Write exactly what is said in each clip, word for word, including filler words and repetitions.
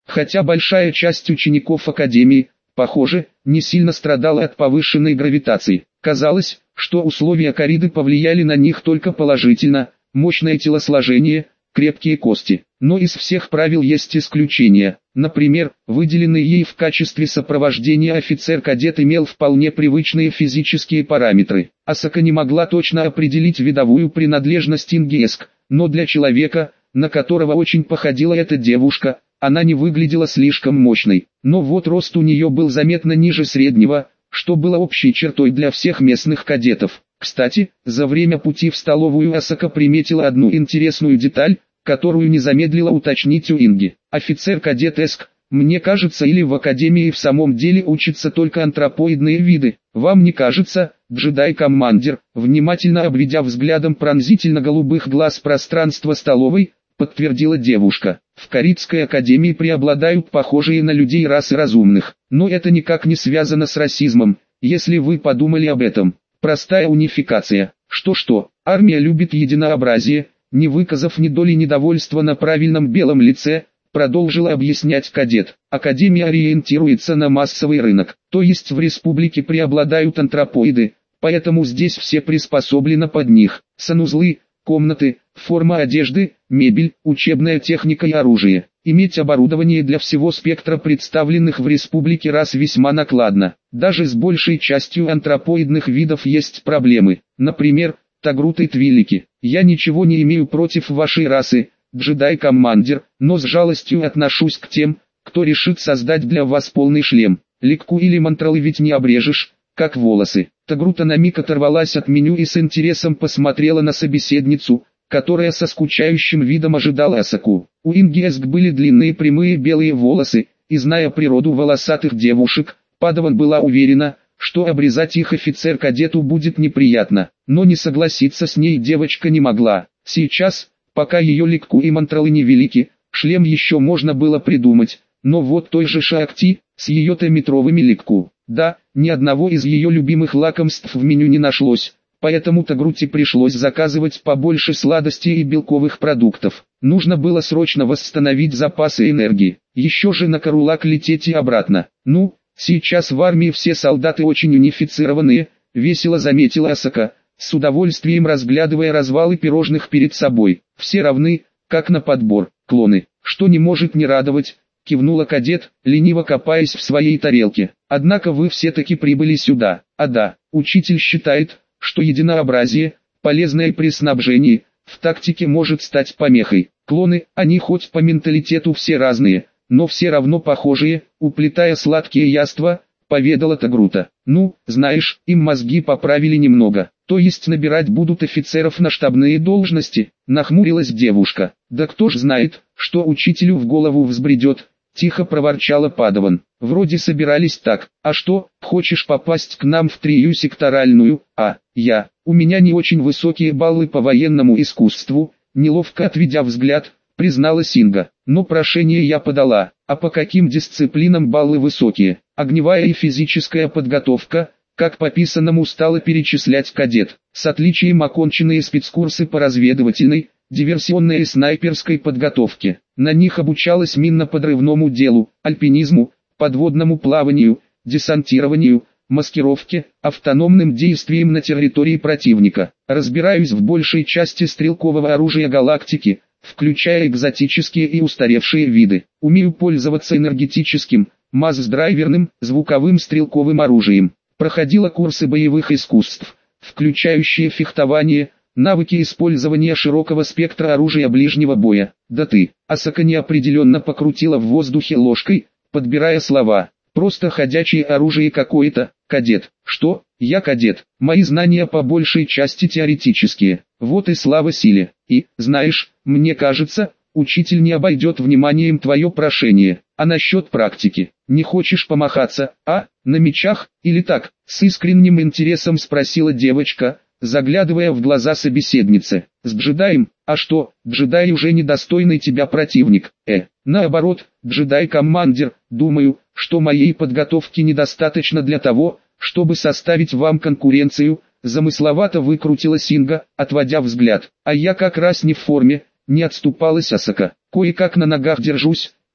Хотя большая часть учеников Академии, похоже, не сильно страдала от повышенной гравитации. Казалось, что условия корриды повлияли на них только положительно: мощное телосложение, крепкие кости. Но из всех правил есть исключения. Например, выделенный ей в качестве сопровождения офицер-кадет имел вполне привычные физические параметры. Асака не могла точно определить видовую принадлежность Инги Эск, но для человека, на которого очень походила эта девушка, она не выглядела слишком мощной. Но вот рост у нее был заметно ниже среднего, что было общей чертой для всех местных кадетов. Кстати, за время пути в столовую Асака приметила одну интересную деталь, которую не замедлила уточнить у Инги. Офицер-кадет Эск, мне кажется, или в Академии в самом деле учатся только антропоидные виды? Вам не кажется, джедай-командир? Внимательно обведя взглядом пронзительно-голубых глаз пространство столовой, подтвердила девушка. В Коридской Академии преобладают похожие на людей расы разумных. Но это никак не связано с расизмом, если вы подумали об этом. Простая унификация. Что-что, армия любит единообразие. Не выказав ни доли недовольства на правильном белом лице, продолжила объяснять кадет. Академия ориентируется на массовый рынок, то есть в республике преобладают антропоиды, поэтому здесь все приспособлены под них. Санузлы, комнаты, форма одежды, мебель, учебная техника и оружие. Иметь оборудование для всего спектра представленных в республике рас весьма накладно. Даже с большей частью антропоидных видов есть проблемы. Например, тагруты твилики. Я ничего не имею против вашей расы, джедай-командир, но с жалостью отношусь к тем, кто решит создать для вас полный шлем. Ликку или мантралы ведь не обрежешь, как волосы. Тагрута на миг оторвалась от меню и с интересом посмотрела на собеседницу, которая со скучающим видом ожидала Асаку. У Инги Эск были длинные прямые белые волосы, и зная природу волосатых девушек, Падаван была уверена, что обрезать их офицер-кадету будет неприятно, но не согласиться с ней девочка не могла. Сейчас, пока ее Ликку и мантралы невелики, шлем еще можно было придумать, но вот той же Шаакти, с ее-то метровыми Ликку, да, ни одного из ее любимых лакомств в меню не нашлось, поэтому Тагруте пришлось заказывать побольше сладостей и белковых продуктов. Нужно было срочно восстановить запасы энергии, еще же на Карулак лететь и обратно. Ну, сейчас в армии все солдаты очень унифицированные, весело заметила Асака, с удовольствием разглядывая развалы пирожных перед собой. Все равны, как на подбор, клоны, что не может не радовать, кивнула кадет, лениво копаясь в своей тарелке. Однако вы все-таки прибыли сюда. А да, учитель считает, что единообразие, полезное при снабжении, в тактике может стать помехой. Клоны, они хоть по менталитету все разные, но все равно похожие, уплетая сладкие яства, поведала Тагрута. Ну, знаешь, им мозги поправили немного, то есть набирать будут офицеров на штабные должности, нахмурилась девушка. Да кто ж знает, что учителю в голову взбредет, тихо проворчала Падаван. Вроде собирались так, а что, хочешь попасть к нам в трию секторальную? А, я, у меня не очень высокие баллы по военному искусству, неловко отведя взгляд, призналась Инга. Но прошение я подала. А по каким дисциплинам баллы высокие? Огневая и физическая подготовка, как по писанному стала перечислять кадет. С отличием оконченные спецкурсы по разведывательной, диверсионной и снайперской подготовке. На них обучалась минно-подрывному делу, альпинизму, подводному плаванию, десантированию, маскировке, автономным действиям на территории противника. Разбираюсь в большей части стрелкового оружия галактики, включая экзотические и устаревшие виды. Умею пользоваться энергетическим, масс-драйверным, звуковым стрелковым оружием. Проходила курсы боевых искусств, включающие фехтование, навыки использования широкого спектра оружия ближнего боя. Да ты, Асака неопределенно покрутила в воздухе ложкой, подбирая слова. Просто ходячее оружие какое-то, кадет. Что? Я кадет. Мои знания по большей части теоретические. Вот и слава силе. И, знаешь, мне кажется, учитель не обойдет вниманием твое прошение. А насчет практики, не хочешь помахаться, а, на мечах, или так? С искренним интересом спросила девочка, заглядывая в глаза собеседницы. С джедаем? А что, джедай уже недостойный тебя противник? Э, наоборот, джедай-командир, думаю, что моей подготовки недостаточно для того, чтобы составить вам конкуренцию, замысловато выкрутилась Инга, отводя взгляд. А я как раз не в форме, не отступалась Асака. Кое-как на ногах держусь,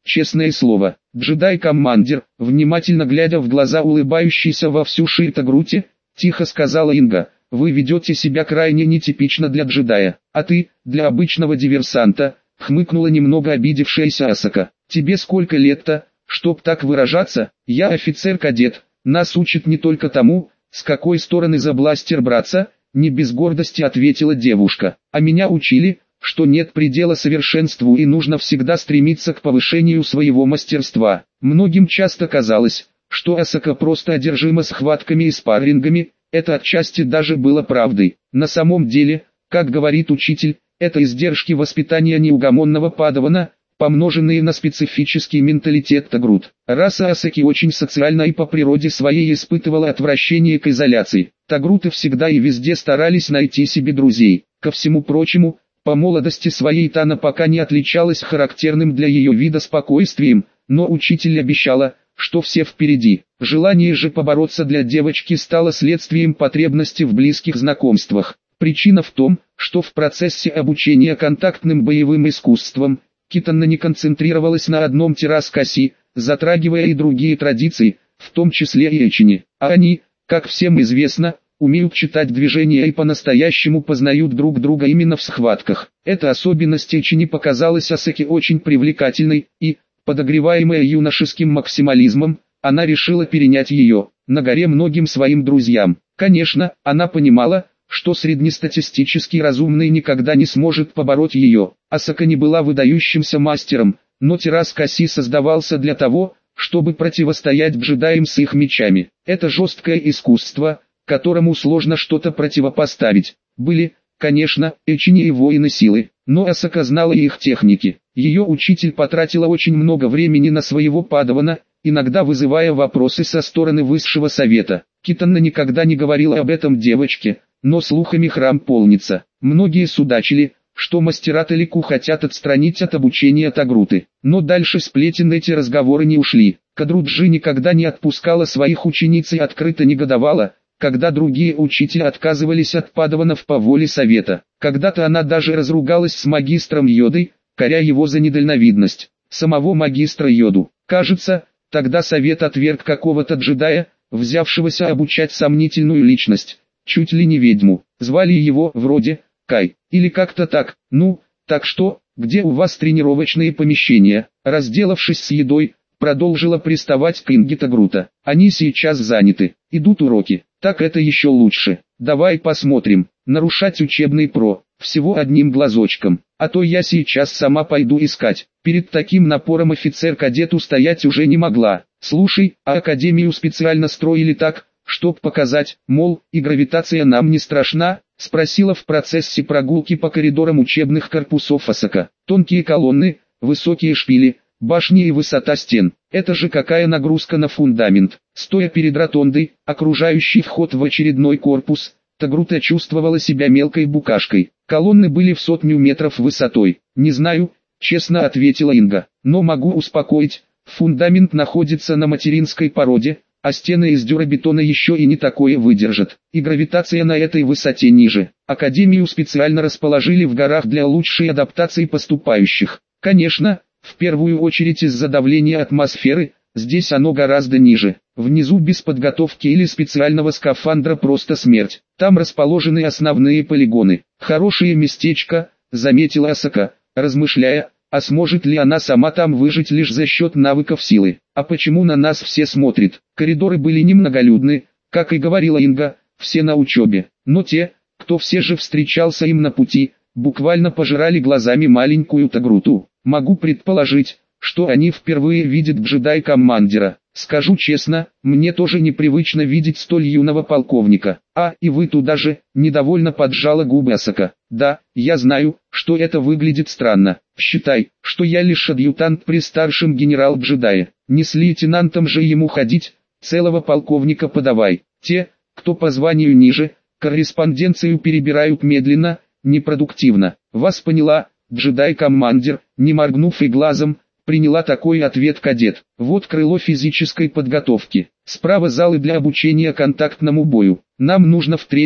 честное слово. Джедай-командир, внимательно глядя в глаза улыбающейся во всю ширь Тагруте, тихо сказала Инга, вы ведете себя крайне нетипично для джедая, а ты, для обычного диверсанта, хмыкнула немного обидевшаяся Асака. Тебе сколько лет-то, чтоб так выражаться? Я офицер-кадет, нас учат не только тому, с какой стороны за бластер браться, не без гордости ответила девушка, а меня учили, что нет предела совершенству и нужно всегда стремиться к повышению своего мастерства. Многим часто казалось, что Асака просто одержима схватками и спаррингами, это отчасти даже было правдой. На самом деле, как говорит учитель, это издержки воспитания неугомонного падавана, помноженные на специфический менталитет Тагрут. Раса Асаки очень социальна и по природе своей испытывала отвращение к изоляции. Тагруты всегда и везде старались найти себе друзей. Ко всему прочему, по молодости своей Тана пока не отличалась характерным для ее вида спокойствием, но учитель обещала, что все впереди. Желание же побороться для девочки стало следствием потребности в близких знакомствах. Причина в том, что в процессе обучения контактным боевым искусствам, Китана не концентрировалась на одном Тераскаси, затрагивая и другие традиции, в том числе и эчини. А они, как всем известно, умеют читать движения и по-настоящему познают друг друга именно в схватках. Эта особенность эчини показалась Асаке очень привлекательной, и, подогреваемая юношеским максимализмом, она решила перенять ее, на горе многим своим друзьям. Конечно, она понимала, что среднестатистически разумный никогда не сможет побороть ее. Асака не была выдающимся мастером, но Тераскаси создавался для того, чтобы противостоять джедаям с их мечами. Это жесткое искусство, которому сложно что-то противопоставить. Были, конечно, эчини и воины силы, но Асака знала и их техники. Ее учитель потратила очень много времени на своего падавана, иногда вызывая вопросы со стороны высшего совета. Китана никогда не говорила об этом девочке, но слухами храм полнится. Многие судачили, что мастера Талику хотят отстранить от обучения Тагруты. Но дальше сплетен эти разговоры не ушли. Кадруджи никогда не отпускала своих учениц и открыто негодовала, когда другие учителя отказывались от падаванов по воле совета. Когда-то она даже разругалась с магистром Йодой, коря его за недальновидность. Самого магистра Йоду, кажется, тогда совет отверг какого-то джедая, взявшегося обучать сомнительную личность. Чуть ли не ведьму, звали его, вроде, Кай, или как-то так. Ну, так что, где у вас тренировочные помещения? Разделавшись с едой, продолжила приставать к Инге Тагрута. Они сейчас заняты, идут уроки, так это еще лучше. Давай посмотрим, нарушать учебный про, всего одним глазочком, а то я сейчас сама пойду искать. Перед таким напором офицер-кадет устоять уже не могла. Слушай, а академию специально строили так, чтоб показать, мол, и гравитация нам не страшна, спросила в процессе прогулки по коридорам учебных корпусов Асака. Тонкие колонны, высокие шпили, башни и высота стен. Это же какая нагрузка на фундамент. Стоя перед ротондой, окружающий вход в очередной корпус, Тагрута чувствовала себя мелкой букашкой. Колонны были в сотню метров высотой. Не знаю, честно ответила Инга, но могу успокоить, фундамент находится на материнской породе, а стены из дюрабетона еще и не такое выдержат, и гравитация на этой высоте ниже. Академию специально расположили в горах для лучшей адаптации поступающих. Конечно, в первую очередь из-за давления атмосферы, здесь оно гораздо ниже. Внизу без подготовки или специального скафандра просто смерть. Там расположены основные полигоны. Хорошее местечко, заметила Асака, размышляя, а сможет ли она сама там выжить лишь за счет навыков силы? А почему на нас все смотрят? Коридоры были немноголюдны, как и говорила Инга, все на учебе. Но те, кто все же встречался им на пути, буквально пожирали глазами маленькую Тагруту. Могу предположить, что они впервые видят джедай-командира. Скажу честно, мне тоже непривычно видеть столь юного полковника. А, и вы туда же, недовольно поджала губы Асака. Да, я знаю, что это выглядит странно. Считай, что я лишь адъютант при старшем генерал-джедае. Не с лейтенантом же ему ходить, целого полковника подавай. Те, кто по званию ниже, корреспонденцию перебирают медленно, непродуктивно. Вас поняла, джедай-командир, не моргнув и глазом, приняла такой ответ кадет. Вот крыло физической подготовки. Справа залы для обучения контактному бою. Нам нужно в третий,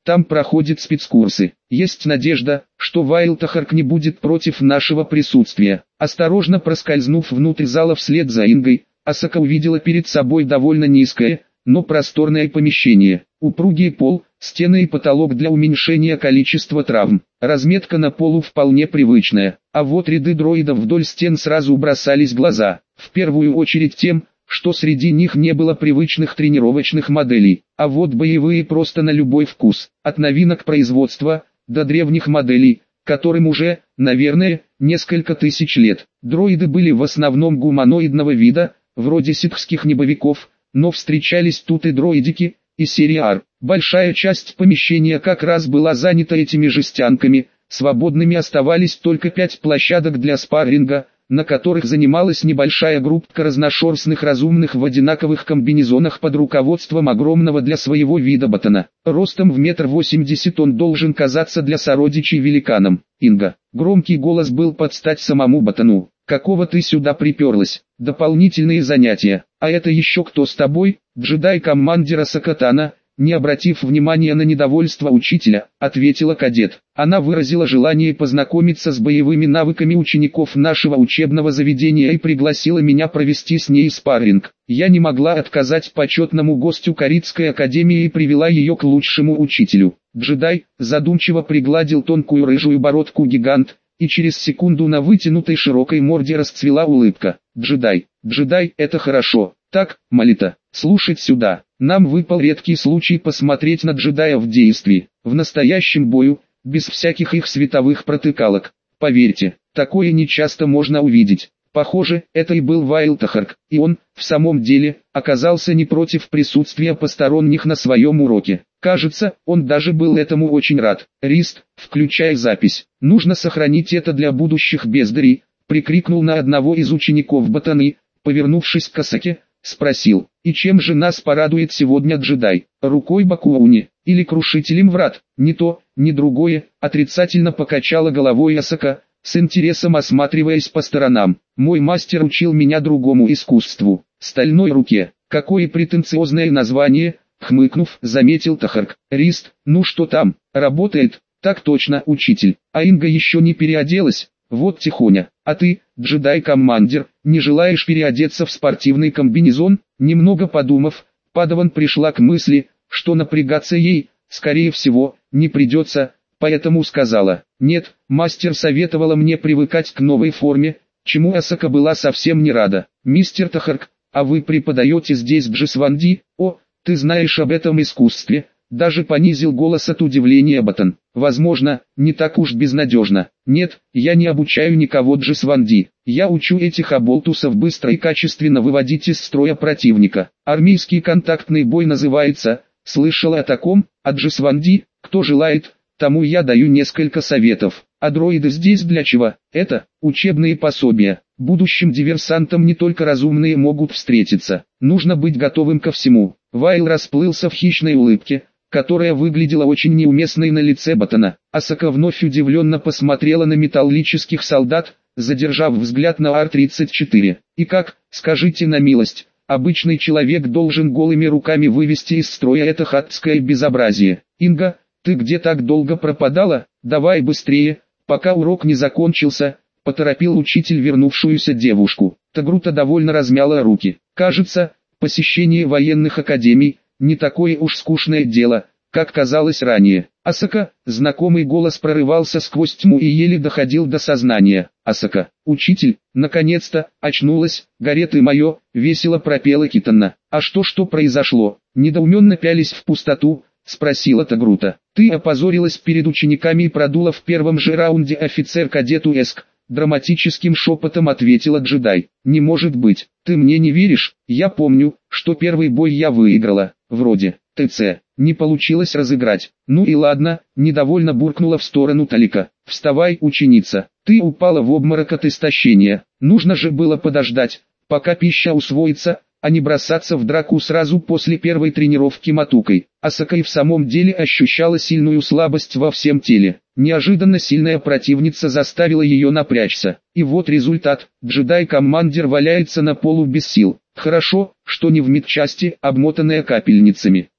там проходят спецкурсы. Есть надежда, что Вайлтахарк не будет против нашего присутствия. Осторожно проскользнув внутрь зала вслед за Ингой, Асака увидела перед собой довольно низкое, но просторное помещение. Упругий пол, стены и потолок для уменьшения количества травм. Разметка на полу вполне привычная, а вот ряды дроидов вдоль стен сразу бросались в глаза. В первую очередь тем, что среди них не было привычных тренировочных моделей, а вот боевые просто на любой вкус. От новинок производства, до древних моделей, которым уже, наверное, несколько тысяч лет. Дроиды были в основном гуманоидного вида, вроде ситхских небовиков, но встречались тут и дроидики, и серии Ар. Большая часть помещения как раз была занята этими жестянками, свободными оставались только пять площадок для спарринга, на которых занималась небольшая группка разношерстных разумных в одинаковых комбинезонах под руководством огромного для своего вида ботана. Ростом в метр восемьдесят он должен казаться для сородичей великаном. Инга. Громкий голос был под стать самому ботану. «Какого ты сюда приперлась? Дополнительные занятия. А это еще кто с тобой?» Джедай-командира Сакатана, не обратив внимания на недовольство учителя, ответила кадет. Она выразила желание познакомиться с боевыми навыками учеников нашего учебного заведения и пригласила меня провести с ней спарринг. Я не могла отказать почетному гостю Каридской академии и привела ее к лучшему учителю. Джедай задумчиво пригладил тонкую рыжую бородку гигант, и через секунду на вытянутой широкой морде расцвела улыбка. «Джедай, джедай, это хорошо. Так, Молита, слушать сюда. Нам выпал редкий случай посмотреть на джедая в действии, в настоящем бою, без всяких их световых протыкалок. Поверьте, такое нечасто можно увидеть. Похоже, это и был Вайлтахарк, и он, в самом деле, оказался не против присутствия посторонних на своем уроке. Кажется, он даже был этому очень рад. Рист, включай запись. Нужно сохранить это для будущих бездарей», прикрикнул на одного из учеников ботаны, повернувшись к Асаке, спросил: «И чем же нас порадует сегодня джедай? Рукой Бакуауни, или крушителем врат?» «Ни то, ни другое», отрицательно покачала головой Асака, с интересом осматриваясь по сторонам. «Мой мастер учил меня другому искусству, стальной руке». «Какое претенциозное название», хмыкнув, заметил Тахарк. «Рист, ну что там, работает?» «Так точно, учитель. А Инга еще не переоделась? Вот тихоня. А ты, джедай-командир, не желаешь переодеться в спортивный комбинезон?» Немного подумав, Падаван пришла к мысли, что напрягаться ей, скорее всего, не придется, поэтому сказала: «Нет, мастер советовала мне привыкать к новой форме», чему Асака была совсем не рада. «Мистер Тахарк, а вы преподаете здесь Джисванди? О, ты знаешь об этом искусстве?» Даже понизил голос от удивления Ботан. «Возможно, не так уж безнадежно. Нет, я не обучаю никого Джисванди. Я учу этих оболтусов быстро и качественно выводить из строя противника. Армейский контактный бой называется. Слышала о таком? А Джисванди, кто желает, тому я даю несколько советов. А дроиды здесь для чего? Это учебные пособия. Будущим диверсантам не только разумные могут встретиться. Нужно быть готовым ко всему». Вайл расплылся в хищной улыбке, которая выглядела очень неуместной на лице Ботана. Асака вновь удивленно посмотрела на металлических солдат, задержав взгляд на Ар тридцать четыре. «И как, скажите на милость, обычный человек должен голыми руками вывести из строя это хатское безобразие? Инга, ты где так долго пропадала? Давай быстрее, пока урок не закончился», поторопил учитель вернувшуюся девушку. Тагрута довольно размяла руки. «Кажется, посещение военных академий не такое уж скучное дело, как казалось ранее». «Асака», знакомый голос прорывался сквозь тьму и еле доходил до сознания. «Асака, учитель, наконец-то, очнулась, горе ты мое», весело пропела Китана. «А что что произошло?» Недоуменно пялись в пустоту, спросила Тагрута. «Ты опозорилась перед учениками и продула в первом же раунде офицер-кадету Эск», драматическим шепотом ответила джедай. «Не может быть, ты мне не веришь? Я помню, что первый бой я выиграла, вроде, ТЦ, не получилось разыграть». «Ну и ладно», недовольно буркнула в сторону Талика. «Вставай, ученица, ты упала в обморок от истощения, нужно же было подождать, пока пища усвоится, а не бросаться в драку сразу после первой тренировки матукой». Асака и в самом деле ощущала сильную слабость во всем теле. Неожиданно сильная противница заставила ее напрячься. И вот результат. Джедай-командир валяется на полу без сил. Хорошо, что не в медчасти, обмотанная капельницами.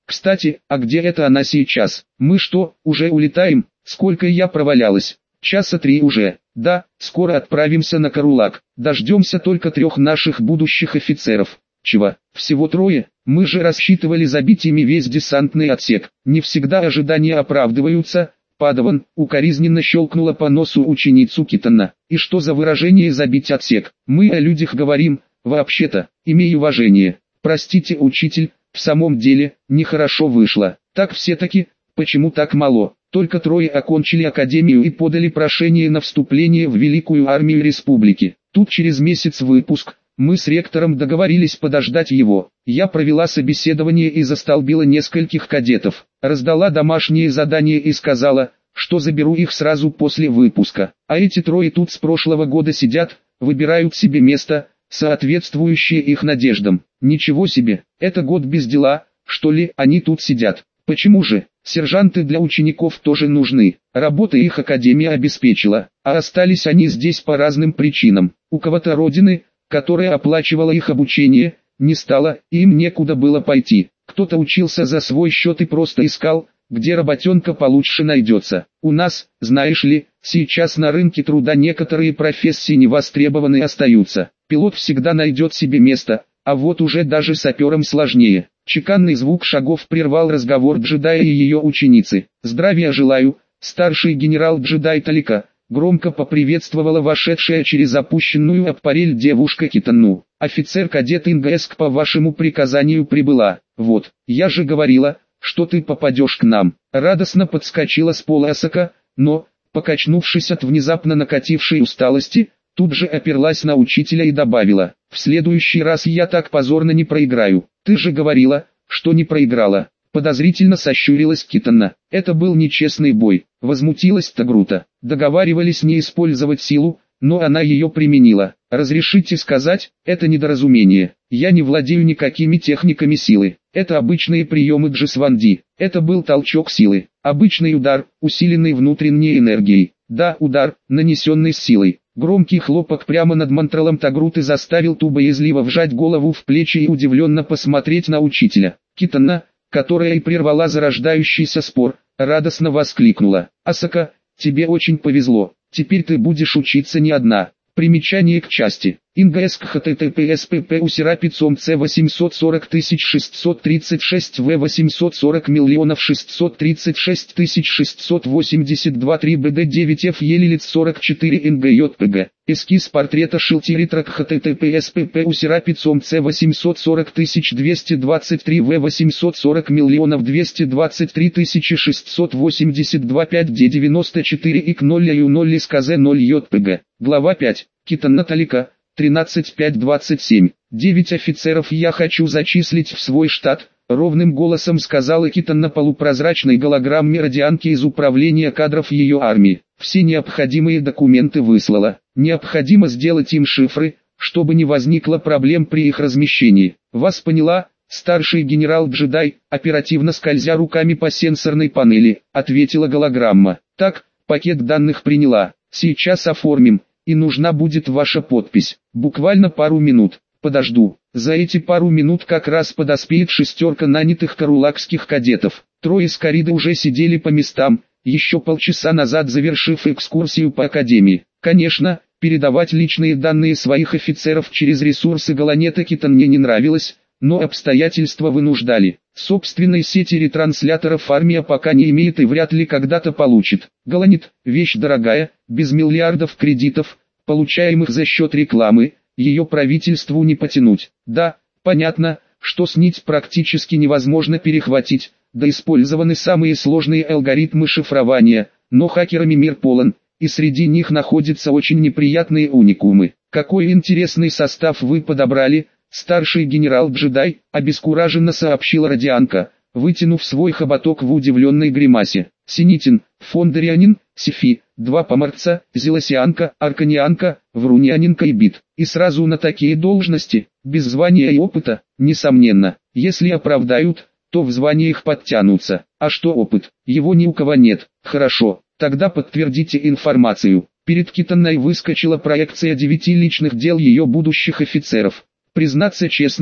Кстати, а где это она сейчас? Мы что, уже улетаем? Сколько я провалялась? Часа три уже. Да, скоро отправимся на Карулак. Дождемся только трех наших будущих офицеров. Чего? Всего трое? Мы же рассчитывали забить ими весь десантный отсек. Не всегда ожидания оправдываются. Падаван укоризненно щелкнула по носу ученицу Китана. И что за выражение «забить отсек»? Мы о людях говорим, вообще-то, имей уважение. Простите, учитель, в самом деле, нехорошо вышло. Так все-таки, почему так мало? Только трое окончили академию и подали прошение на вступление в Великую армию республики. Тут через месяц выпуск. Мы с ректором договорились подождать его. Я провела собеседование и застолбила нескольких кадетов. Раздала домашние задания и сказала, что заберу их сразу после выпуска. А эти трое тут с прошлого года сидят, выбирают себе место, соответствующее их надеждам. Ничего себе, это год без дела, что ли, они тут сидят. Почему же? Сержанты для учеников тоже нужны. Работа их академия обеспечила, а остались они здесь по разным причинам. У кого-то родины, которая оплачивала их обучение, не стало, и им некуда было пойти. Кто-то учился за свой счет и просто искал, где работенка получше найдется. У нас, знаешь ли, сейчас на рынке труда некоторые профессии не востребованы остаются. Пилот всегда найдет себе место, а вот уже даже саперам сложнее. Чеканный звук шагов прервал разговор джедая и ее ученицы. «Здравия желаю, старший генерал-джедай Талика», громко поприветствовала вошедшая через опущенную аппарель девушка Китану. «Офицер-кадет Ингеск по вашему приказанию прибыла. Вот, я же говорила, что ты попадешь к нам». Радостно подскочила с пола Асака, но, покачнувшись от внезапно накатившей усталости, тут же оперлась на учителя и добавила: «В следующий раз я так позорно не проиграю. Ты же говорила, что не проиграла». Подозрительно сощурилась Китана. «Это был нечестный бой», — возмутилась Тагрута. «Договаривались не использовать силу, но она ее применила. Разрешите сказать, это недоразумение. Я не владею никакими техниками силы. Это обычные приемы Джисванди. Это был толчок силы. Обычный удар, усиленный внутренней энергией. Да, удар, нанесенный с силой». Громкий хлопок прямо над мантралом Тагруты заставил ту боязливо вжать голову в плечи и удивленно посмотреть на учителя. Китана, которая и прервала зарождающийся спор, радостно воскликнула: «Асака, тебе очень повезло, теперь ты будешь учиться не одна». Примечание к части. Ингск хттпс пп усерапицом c восемьсот сорок тысяч шестьсот тридцать шесть в восемьсот сорок миллионов шестьсот тридцать шесть тысяч шестьсот восемьдесят два три бд девять ф елилиц сорок четыре нгйпг. Эскиз портрета Шилтиритрак хттпс пп усерапицом c восемьсот сорок тысяч двести двадцать три в восемьсот сорок миллионов двести двадцать три тысячи шестьсот восемьдесят два пять д девяносто четыре ик ноль ю ноль скз ноль йпг. Глава пять. Китана Талика. тринадцать пять двадцать семь. девять офицеров я хочу зачислить в свой штат, ровным голосом сказала Китана полупрозрачной голограмме радианки из управления кадров ее армии. Все необходимые документы выслала. Необходимо сделать им шифры, чтобы не возникло проблем при их размещении. Вас поняла, старший генерал-джедай, оперативно скользя руками по сенсорной панели, ответила голограмма. Так, пакет данных приняла. Сейчас оформим. И нужна будет ваша подпись. Буквально пару минут. Подожду. За эти пару минут как раз подоспеет шестерка нанятых карулакских кадетов. Трое с кориды уже сидели по местам, еще полчаса назад завершив экскурсию по академии. Конечно, передавать личные данные своих офицеров через ресурсы Галанета Китане не нравилось, но обстоятельства вынуждали. Собственной сети ретрансляторов армия пока не имеет и вряд ли когда-то получит. Галанет – вещь дорогая, без миллиардов кредитов, получаемых за счет рекламы, ее правительству не потянуть. Да, понятно, что снить практически невозможно перехватить, да использованы самые сложные алгоритмы шифрования, но хакерами мир полон, и среди них находятся очень неприятные уникумы. Какой интересный состав вы подобрали, старший генерал-джедай, обескураженно сообщила радианка, вытянув свой хоботок в удивленной гримасе. Синитин, Фондерианин, Сифи, два поморца, Зелосианка, Арканианка, Врунянинка и Бит. И сразу на такие должности, без звания и опыта, несомненно. Если оправдают, то в звании их подтянутся. А что опыт? Его ни у кого нет. Хорошо, тогда подтвердите информацию. Перед Китаной выскочила проекция девяти личных дел ее будущих офицеров. Признаться честно,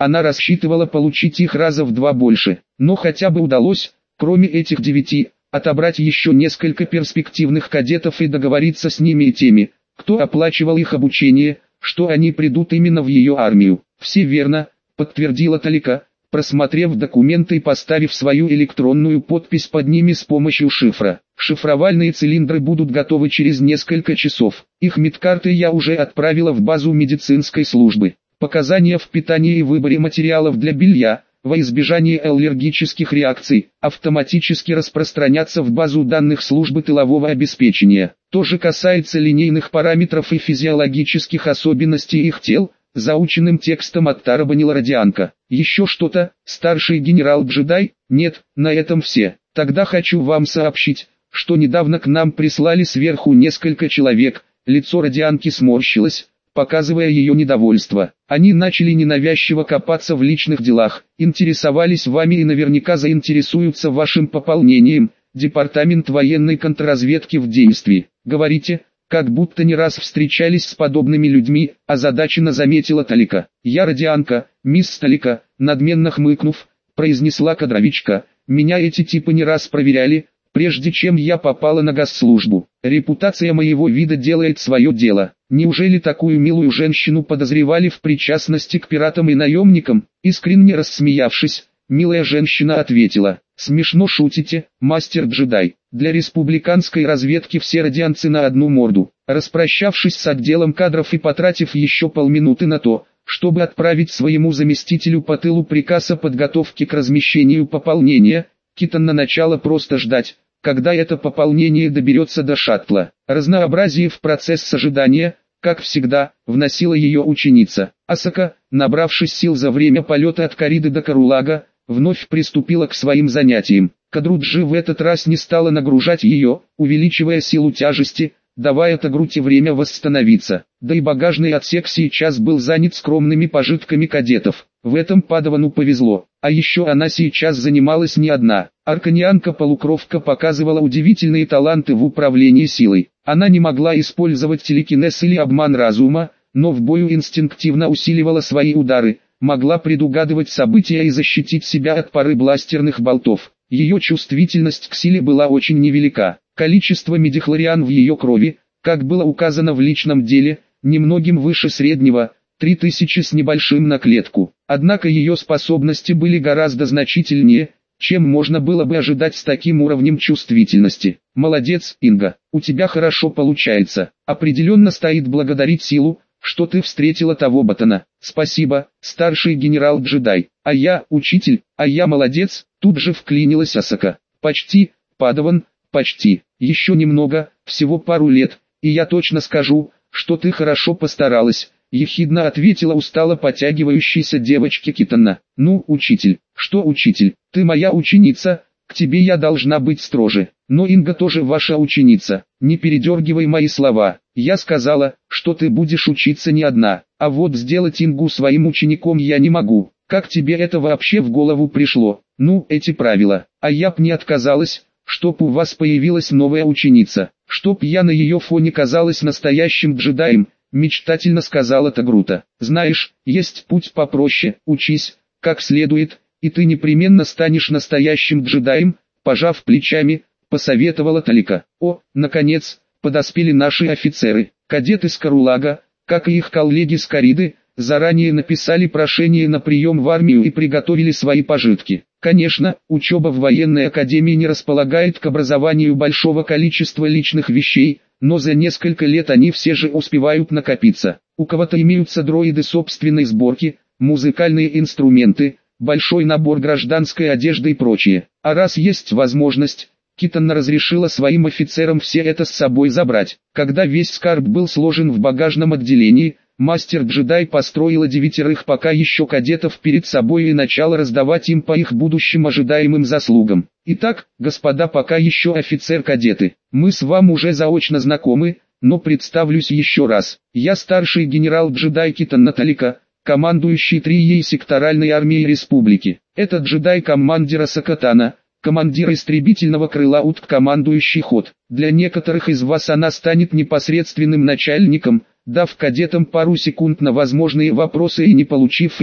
она рассчитывала получить их раза в два больше. Но хотя бы удалось, кроме этих девяти, отобрать еще несколько перспективных кадетов и договориться с ними и теми, кто оплачивал их обучение, что они придут именно в ее армию. «Все верно», — подтвердила Талика, просмотрев документы и поставив свою электронную подпись под ними с помощью шифра. «Шифровальные цилиндры будут готовы через несколько часов. Их медкарты я уже отправила в базу медицинской службы. Показания в питании и выборе материалов для белья, во избежание аллергических реакций, автоматически распространятся в базу данных службы тылового обеспечения. То же касается линейных параметров и физиологических особенностей их тел», заученным текстом оттарабанила Родианка. «Еще что-то, старший генерал-джедай?» «Нет, на этом все. Тогда хочу вам сообщить, что недавно к нам прислали сверху несколько человек». Лицо Родианки сморщилось, показывая ее недовольство. «Они начали ненавязчиво копаться в личных делах, интересовались вами и наверняка заинтересуются вашим пополнением. Департамент военной контрразведки в действии. Говорите, как будто не раз встречались с подобными людьми», озадаченно заметила Талика. «Я Родианка, мисс Талика», надменно хмыкнув, произнесла кадровичка. «Меня эти типы не раз проверяли, прежде чем я попала на госслужбу. Репутация моего вида делает свое дело. Неужели такую милую женщину подозревали в причастности к пиратам и наемникам?» Искренне рассмеявшись, милая женщина ответила: «Смешно шутите, мастер-джедай. Для республиканской разведки все радианцы на одну морду». Распрощавшись с отделом кадров и потратив еще полминуты на то, чтобы отправить своему заместителю по тылу приказ о подготовке к размещению пополнения, Китана начала просто ждать, когда это пополнение доберется до шаттла. Разнообразие в процесс ожидания, как всегда, вносила ее ученица. Асака, набравшись сил за время полета от Кариды до Карулага, вновь приступила к своим занятиям. Кадруджи в этот раз не стала нагружать ее, увеличивая силу тяжести, давая Тагруте время восстановиться. Да и багажный отсек сейчас был занят скромными пожитками кадетов. В этом Падавану повезло. А еще она сейчас занималась не одна. Арканианка-полукровка показывала удивительные таланты в управлении силой. Она не могла использовать телекинез или обман разума, но в бою инстинктивно усиливала свои удары, могла предугадывать события и защитить себя от пары бластерных болтов. Ее чувствительность к силе была очень невелика. Количество медихлориан в ее крови, как было указано в личном деле, немногим выше среднего, три тысячи с небольшим на клетку. Однако ее способности были гораздо значительнее, чем можно было бы ожидать с таким уровнем чувствительности. «Молодец, Инга, у тебя хорошо получается. Определенно стоит благодарить силу, что ты встретила того ботана. Спасибо, старший генерал-джедай. А я, учитель, а я молодец», тут же вклинилась Асака. «Почти, Падаван, почти. Еще немного, всего пару лет, и я точно скажу, что ты хорошо постаралась», ехидно ответила устало потягивающейся девочке Китана. «Ну, учитель, что учитель, ты моя ученица, к тебе я должна быть строже. Но Инга тоже ваша ученица, не передергивай мои слова. Я сказала, что ты будешь учиться не одна, а вот сделать Ингу своим учеником я не могу. Как тебе это вообще в голову пришло? Ну, эти правила. А я б не отказалась, чтоб у вас появилась новая ученица, чтоб я на ее фоне казалась настоящим джедаем», мечтательно сказала Тагрута. «Знаешь, есть путь попроще, учись, как следует, и ты непременно станешь настоящим джедаем», пожав плечами, посоветовала Талика. «О, наконец, подоспели наши офицеры». Кадеты с Карулага, как и их коллеги с Кариды, заранее написали прошение на прием в армию и приготовили свои пожитки. Конечно, учеба в военной академии не располагает к образованию большого количества личных вещей, но за несколько лет они все же успевают накопиться. У кого-то имеются дроиды собственной сборки, музыкальные инструменты, большой набор гражданской одежды и прочее. А раз есть возможность, Китана разрешила своим офицерам все это с собой забрать. Когда весь скарб был сложен в багажном отделении, мастер-джедай построила девятерых пока еще кадетов перед собой и начала раздавать им по их будущим ожидаемым заслугам. «Итак, господа пока еще офицер-кадеты, мы с вами уже заочно знакомы, но представлюсь еще раз. Я старший генерал-джедай Китана Талика, командующий трией секторальной армией республики. Это джедай командира Сакатана, командир истребительного крыла УТК, командующий ход. Для некоторых из вас она станет непосредственным начальником, дав кадетам пару секунд на возможные вопросы и не получив их,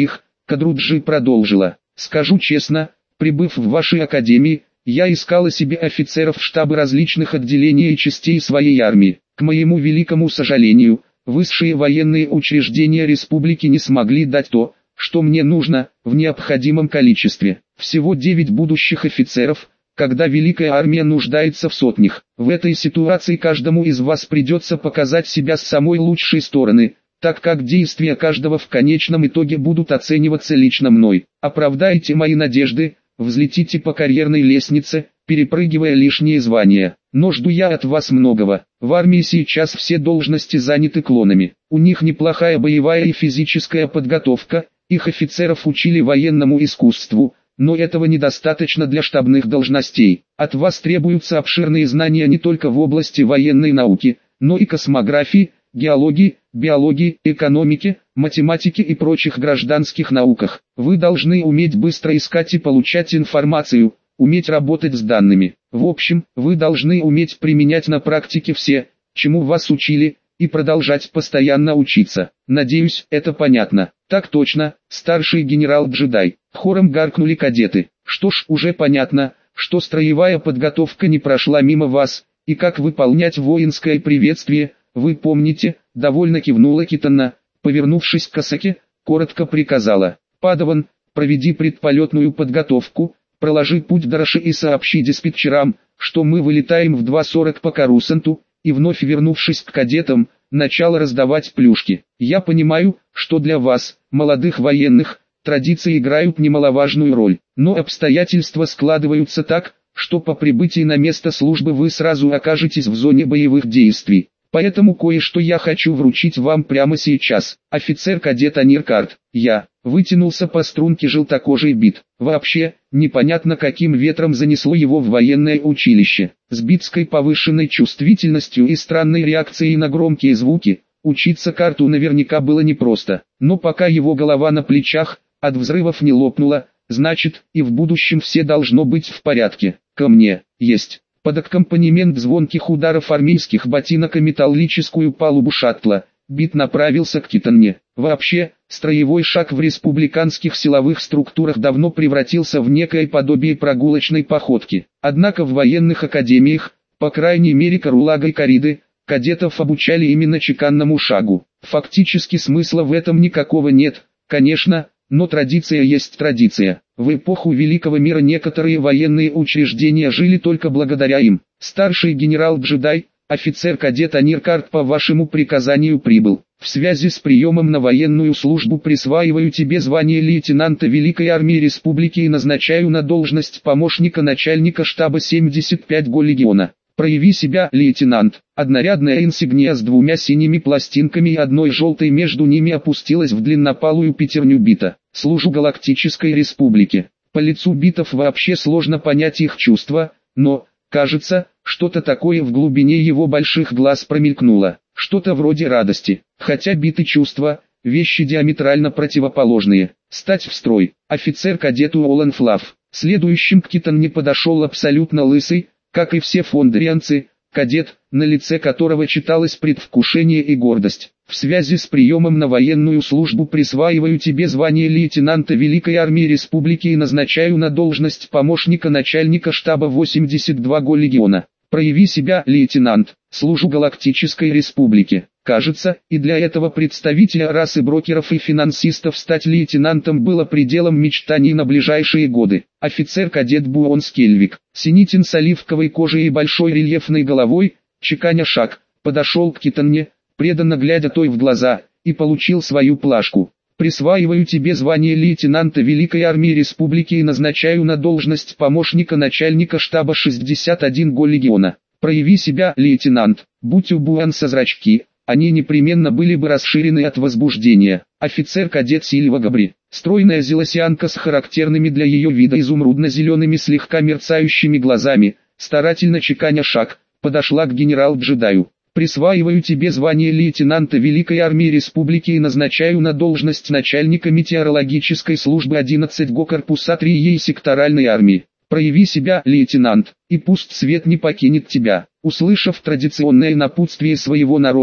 Кадруджи продолжила. Скажу честно, прибыв в вашей академии, я искала себе офицеров в штабы различных отделений и частей своей армии. К моему великому сожалению, высшие военные учреждения республики не смогли дать то, что мне нужно, в необходимом количестве. Всего девять будущих офицеров, когда великая армия нуждается в сотнях. В этой ситуации каждому из вас придется показать себя с самой лучшей стороны, так как действия каждого в конечном итоге будут оцениваться лично мной. Оправдайте мои надежды, взлетите по карьерной лестнице, перепрыгивая лишние звания. Но жду я от вас многого. В армии сейчас все должности заняты клонами. У них неплохая боевая и физическая подготовка, их офицеров учили военному искусству, но этого недостаточно для штабных должностей. От вас требуются обширные знания не только в области военной науки, но и космографии, геологии, биологии, экономики, математики и прочих гражданских науках. Вы должны уметь быстро искать и получать информацию, уметь работать с данными. В общем, вы должны уметь применять на практике все, чему вас учили, и продолжать постоянно учиться. Надеюсь, это понятно. Так точно, старший генерал-джедай. Хором гаркнули кадеты. Что ж, уже понятно, что строевая подготовка не прошла мимо вас, и как выполнять воинское приветствие, вы помните, довольно кивнула Китана, повернувшись к Касаке, коротко приказала. Падаван, проведи предполетную подготовку, проложи путь до Раши и сообщи диспетчерам, что мы вылетаем в два сорок по Карусанту, и вновь вернувшись к кадетам, начала раздавать плюшки. Я понимаю, что для вас, молодых военных, традиции играют немаловажную роль, но обстоятельства складываются так, что по прибытии на место службы вы сразу окажетесь в зоне боевых действий. Поэтому кое-что я хочу вручить вам прямо сейчас. Офицер-кадет Аниркарт. Я вытянулся по струнке желтокожий Бит. Вообще, непонятно каким ветром занесло его в военное училище. С битской повышенной чувствительностью и странной реакцией на громкие звуки, учиться Карту наверняка было непросто. Но пока его голова на плечах, от взрывов не лопнула, значит, и в будущем все должно быть в порядке. Ко мне, есть. Под аккомпанемент звонких ударов армейских ботинок и металлическую палубу шаттла, Бит направился к Китанне. Вообще, строевой шаг в республиканских силовых структурах давно превратился в некое подобие прогулочной походки. Однако в военных академиях, по крайней мере Карулага и Кариды, кадетов обучали именно чеканному шагу. Фактически смысла в этом никакого нет, конечно, но традиция есть традиция. В эпоху Великого Мира некоторые военные учреждения жили только благодаря им. Старший генерал-джедай, офицер-кадет Аниркарт по вашему приказанию прибыл. В связи с приемом на военную службу присваиваю тебе звание лейтенанта Великой Армии Республики и назначаю на должность помощника начальника штаба семьдесят пятого легиона. Прояви себя, лейтенант. Однорядная инсигния с двумя синими пластинками и одной желтой между ними опустилась в длиннопалую пятерню Бита. Служу Галактической Республике. По лицу Битов вообще сложно понять их чувства, но, кажется, что-то такое в глубине его больших глаз промелькнуло. Что-то вроде радости. Хотя Биты чувства, вещи диаметрально противоположные. Стать в строй. Офицер-кадет Уолан Флав. Следующим к Китанне подошел абсолютно лысый, как и все фондрианцы, кадет, на лице которого читалось предвкушение и гордость. В связи с приемом на военную службу присваиваю тебе звание лейтенанта Великой Армии Республики и назначаю на должность помощника начальника штаба восемьдесят второго легиона. Прояви себя, лейтенант. Служу Галактической Республике. Кажется, и для этого представителя расы брокеров и финансистов стать лейтенантом было пределом мечтаний на ближайшие годы. Офицер-кадет Буон Скельвик, синитин с оливковой кожей и большой рельефной головой, чеканя шаг, подошел к Китанне, преданно глядя той в глаза, и получил свою плашку. Присваиваю тебе звание лейтенанта Великой Армии Республики и назначаю на должность помощника начальника штаба шестьдесят первого легиона. Прояви себя, лейтенант. Будь у Буанса зрачки, они непременно были бы расширены от возбуждения. Офицер-кадет Сильва Габри, стройная зелосианка с характерными для ее вида изумрудно-зелеными слегка мерцающими глазами, старательно чеканя шаг, подошла к генерал-джедаю. Присваиваю тебе звание лейтенанта Великой Армии Республики и назначаю на должность начальника метеорологической службы одиннадцатого корпуса третьей секторальной армии. Прояви себя, лейтенант, и пусть свет не покинет тебя. Услышав традиционное напутствие своего народа,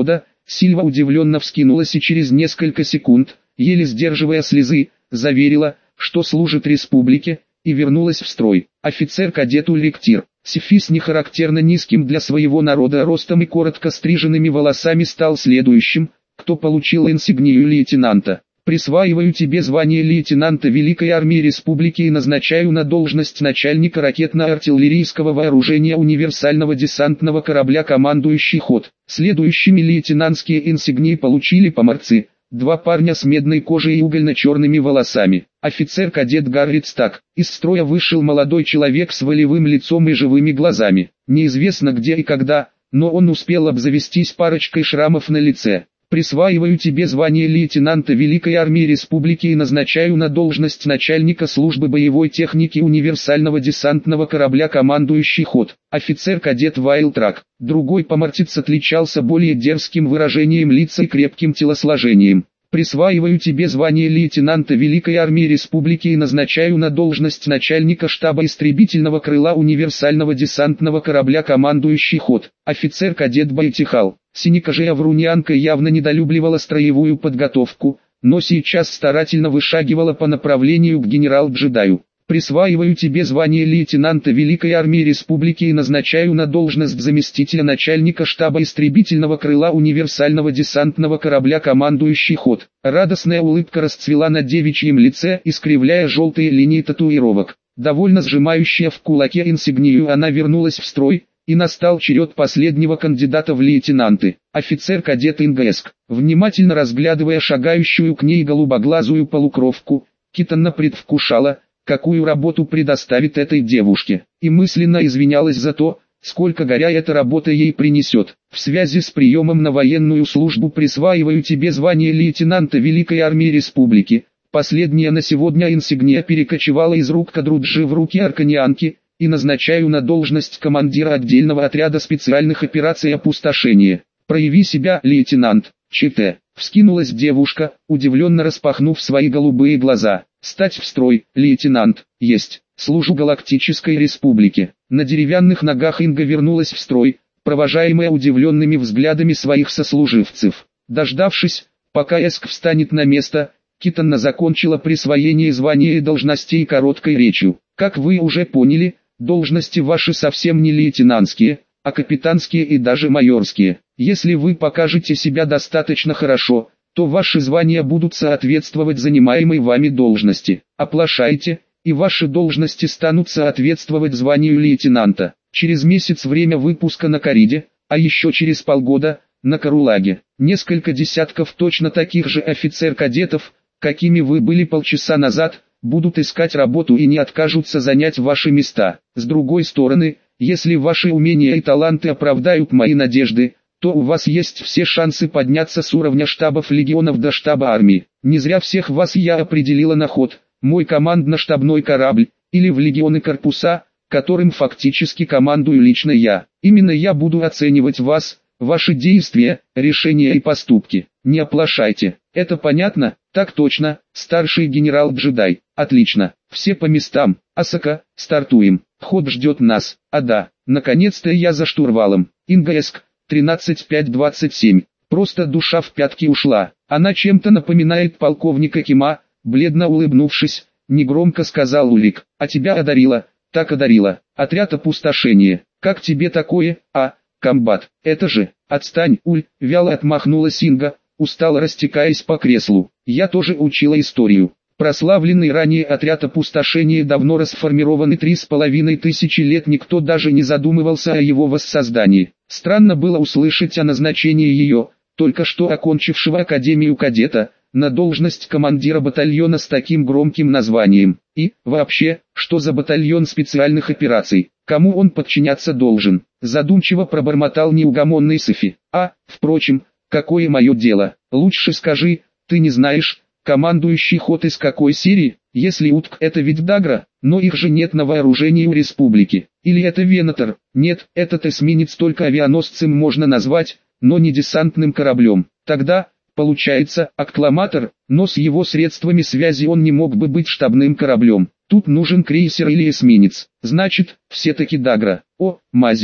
Сильва удивленно вскинулась и через несколько секунд, еле сдерживая слезы, заверила, что служит республике, и вернулась в строй. Офицер-кадет Ульрик Тир. Сифи с нехарактерно низким для своего народа ростом и коротко стриженными волосами стал следующим, кто получил инсигнию лейтенанта. Присваиваю тебе звание лейтенанта Великой Армии Республики и назначаю на должность начальника ракетно-артиллерийского вооружения универсального десантного корабля командующий ход. Следующими лейтенантские инсигнии получили поморцы, два парня с медной кожей и угольно-черными волосами. Офицер-кадет Гаррит Стак. Из строя вышел молодой человек с волевым лицом и живыми глазами. Неизвестно где и когда, но он успел обзавестись парочкой шрамов на лице. Присваиваю тебе звание лейтенанта Великой Армии Республики и назначаю на должность начальника службы боевой техники универсального десантного корабля командующий ход. Офицер-кадет Вайлтрак. Другой поморцец отличался более дерзким выражением лица и крепким телосложением. Присваиваю тебе звание лейтенанта Великой Армии Республики и назначаю на должность начальника штаба истребительного крыла универсального десантного корабля командующий ход. Офицер-кадет Байтихал. Синекожая вруньянка явно недолюбливала строевую подготовку, но сейчас старательно вышагивала по направлению к генерал-джедаю. Присваиваю тебе звание лейтенанта Великой Армии Республики и назначаю на должность заместителя начальника штаба истребительного крыла универсального десантного корабля командующий ход. Радостная улыбка расцвела на девичьем лице, искривляя желтые линии татуировок. Довольно сжимающая в кулаке инсигнию, она вернулась в строй, и настал черед последнего кандидата в лейтенанты. Офицер-кадет Ингеск. Внимательно разглядывая шагающую к ней голубоглазую полукровку, Китанна предвкушала, какую работу предоставит этой девушке, и мысленно извинялась за то, сколько горя эта работа ей принесет. В связи с приемом на военную службу присваиваю тебе звание лейтенанта Великой Армии Республики. Последняя на сегодня инсигния перекочевала из рук Кадруджи в руки Арканианки, и назначаю на должность командира отдельного отряда специальных операций опустошения. Прояви себя, лейтенант. ЧТ. Вскинулась девушка, удивленно распахнув свои голубые глаза. Стать в строй, лейтенант. Есть. Служу Галактической Республике. На деревянных ногах Инга вернулась в строй, провожаемая удивленными взглядами своих сослуживцев. Дождавшись, пока Эск встанет на место, Китанна закончила присвоение звания и должностей короткой речью. Как вы уже поняли, должности ваши совсем не лейтенантские, а капитанские и даже майорские. Если вы покажете себя достаточно хорошо, то ваши звания будут соответствовать занимаемой вами должности. Оплошайте, и ваши должности станут соответствовать званию лейтенанта. Через месяц время выпуска на Кариде, а еще через полгода на Карулаге. Несколько десятков точно таких же офицер-кадетов, какими вы были полчаса назад, будут искать работу и не откажутся занять ваши места. С другой стороны, если ваши умения и таланты оправдают мои надежды, то у вас есть все шансы подняться с уровня штабов легионов до штаба армии. Не зря всех вас я определила на ход, мой командно-штабной корабль, или в легионы корпуса, которым фактически командую лично я. Именно я буду оценивать вас, ваши действия, решения и поступки. Не оплошайте. Это понятно? Так точно, старший генерал-джедай. Отлично. Все по местам. Асака, стартуем. Ход ждет нас. А да, наконец-то я за штурвалом. Ингеск, тринадцать пять двадцать семь. Просто душа в пятки ушла. Она чем-то напоминает полковника Кима, бледно улыбнувшись, негромко сказал Ульрик. А тебя одарила, так одарила. Отряд опустошения. Как тебе такое, а, комбат? Это же, отстань, Уль, вяло отмахнулась Инга, устало растекаясь по креслу. Я тоже учила историю. Прославленный ранее отряд опустошения давно расформирован, и три с половиной тысячи лет никто даже не задумывался о его воссоздании. Странно было услышать о назначении ее, только что окончившего Академию кадета, на должность командира батальона с таким громким названием. И, вообще, что за батальон специальных операций? Кому он подчиняться должен? Задумчиво пробормотал неугомонный Софи. А, впрочем, какое мое дело? Лучше скажи, ты не знаешь, командующий ход из какой серии? Если Утк это ведь Дагра, но их же нет на вооружении у республики. Или это Венатор? Нет, этот эсминец только авианосцем можно назвать, но не десантным кораблем. Тогда, получается, аккламатор, но с его средствами связи он не мог бы быть штабным кораблем. Тут нужен крейсер или эсминец. Значит, все-таки Дагра. О, мазеры.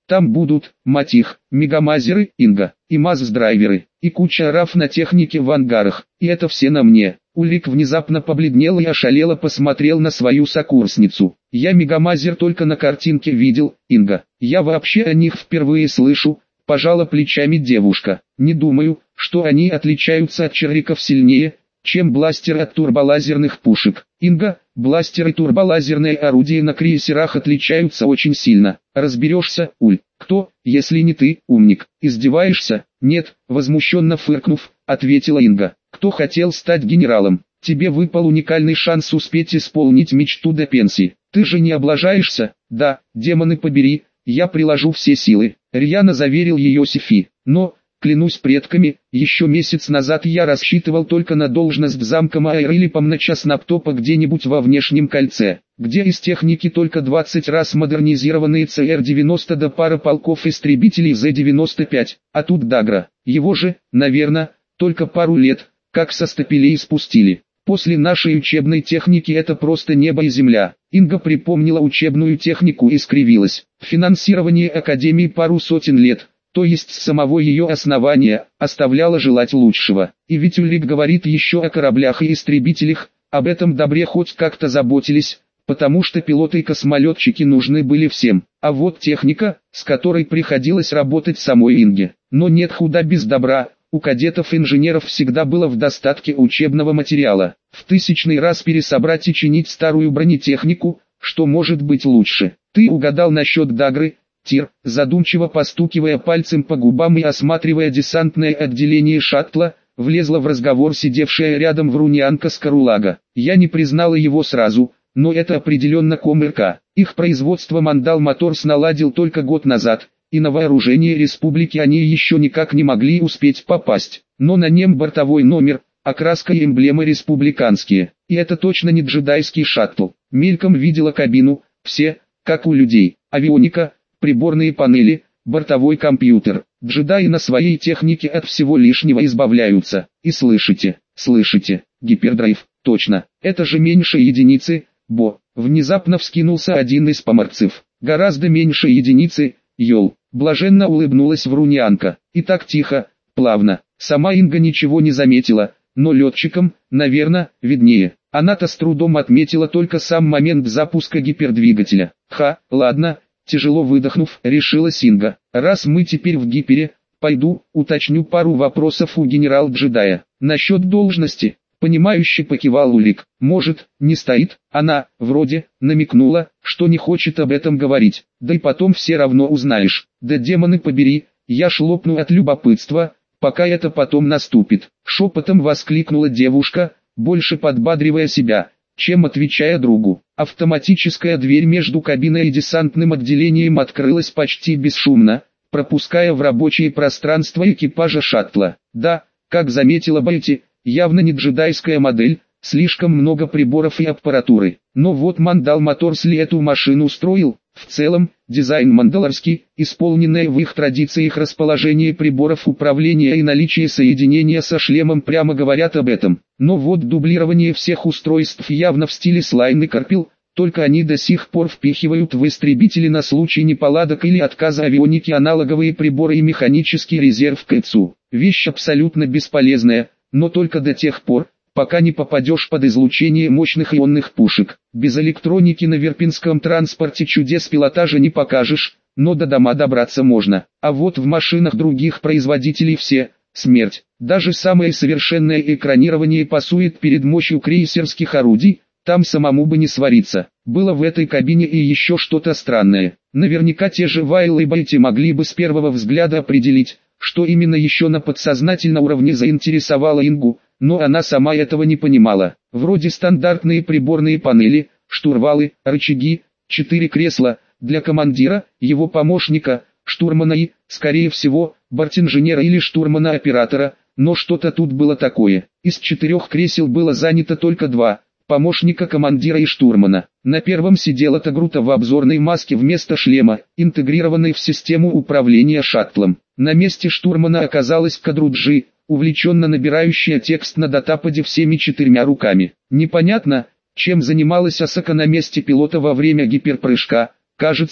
Там будут, мать их, мегамазеры, Инга, и мазс-драйверы, и куча раф на технике в ангарах, и это все на мне. Ульрик внезапно побледнел и ошалело посмотрел на свою сокурсницу. Я мегамазер только на картинке видел, Инга, я вообще о них впервые слышу, пожала плечами девушка. Не думаю, что они отличаются от черриков сильнее, чем бластеры от турболазерных пушек. Инга, бластеры и турболазерные орудия на крейсерах отличаются очень сильно. Разберешься, Уль? Кто, если не ты, умник? Издеваешься? Нет, возмущенно фыркнув, ответила Инга. Кто хотел стать генералом? Тебе выпал уникальный шанс успеть исполнить мечту до пенсии. Ты же не облажаешься? Да, демоны побери, я приложу все силы. Рьяно заверил ее Сефи. Но, клянусь предками, еще месяц назад я рассчитывал только на должность замком аэролипом на час наптопа где-нибудь во внешнем кольце, где из техники только двадцать раз модернизированные Цэ Эр девяносто да пара полков истребителей Зэ девяносто пять, а тут Дагра. Его же, наверное, только пару лет, как со стапелей спустили. После нашей учебной техники это просто небо и земля. Инга припомнила учебную технику и скривилась. Финансирование Академии пару сотен лет, то есть с самого ее основания, оставляло желать лучшего. И ведь Ульрик говорит еще о кораблях и истребителях, об этом добре хоть как-то заботились, потому что пилоты и космолетчики нужны были всем. А вот техника, с которой приходилось работать самой Инге. Но нет худа без добра. У кадетов-инженеров всегда было в достатке учебного материала. В тысячный раз пересобрать и чинить старую бронетехнику, что может быть лучше. Ты угадал насчет Дагры, Тир, задумчиво постукивая пальцем по губам и осматривая десантное отделение шаттла, влезла в разговор сидевшая рядом врунианка Скарулага. Я не признала его сразу, но это определенно КомРК. Их производство Мандал Моторс наладил только год назад, и на вооружение республики они еще никак не могли успеть попасть. Но на нем бортовой номер, окраска и эмблемы республиканские. И это точно не джедайский шаттл. Мельком видела кабину, все, как у людей, авионика, приборные панели, бортовой компьютер. Джедаи на своей технике от всего лишнего избавляются. И слышите, слышите, гипердрайв, точно, это же меньше единицы, бо. Внезапно вскинулся один из поморцев. Гораздо меньше единицы, ёл. Блаженно улыбнулась врунианка. И так тихо, плавно. Сама Инга ничего не заметила, но летчикам, наверное, виднее. Она-то с трудом отметила только сам момент запуска гипердвигателя. Ха, ладно, тяжело выдохнув, решила Инга. Раз мы теперь в гипере, пойду, уточню пару вопросов у генерал-джедая. Насчет должности, понимающе покивал Ульрик. Может, не стоит? Она, вроде, намекнула, что не хочет об этом говорить. Да и потом все равно узнаешь. Да демоны побери, я шлопну от любопытства, пока это потом наступит. Шепотом воскликнула девушка, больше подбадривая себя, чем отвечая другу. Автоматическая дверь между кабиной и десантным отделением открылась почти бесшумно, пропуская в рабочее пространство экипажа шаттла. Да, как заметила Бетти, явно не джедайская модель, слишком много приборов и аппаратуры. Но вот Мандал Моторс ли эту машину строил? В целом, дизайн мандалорский, исполненное в их традициях расположение приборов управления и наличие соединения со шлемом прямо говорят об этом. Но вот дублирование всех устройств явно в стиле Слайн и Карпил, только они до сих пор впихивают в истребители на случай неполадок или отказа авионики аналоговые приборы и механический резерв к ИЦУ. Вещь абсолютно бесполезная, но только до тех пор, пока не попадешь под излучение мощных ионных пушек. Без электроники на верпинском транспорте чудес пилотажа не покажешь, но до дома добраться можно. А вот в машинах других производителей все, смерть. Даже самое совершенное экранирование пасует перед мощью крейсерских орудий, там самому бы не свариться. Было в этой кабине и еще что-то странное. Наверняка те же Вайл и Бетти могли бы с первого взгляда определить, что именно еще на подсознательном уровне заинтересовало Ингу, но она сама этого не понимала. Вроде стандартные приборные панели, штурвалы, рычаги, четыре кресла, для командира, его помощника, штурмана и, скорее всего, бортинженера или штурмана-оператора, но что-то тут было такое. Из четырех кресел было занято только два, помощника командира и штурмана. На первом сидела Тагрута в обзорной маске вместо шлема, интегрированной в систему управления шаттлом. На месте штурмана оказалась Кадруджи, увлеченно набирающая текст на датападе всеми четырьмя руками. Непонятно, чем занималась Асака на месте пилота во время гиперпрыжка. Кажется,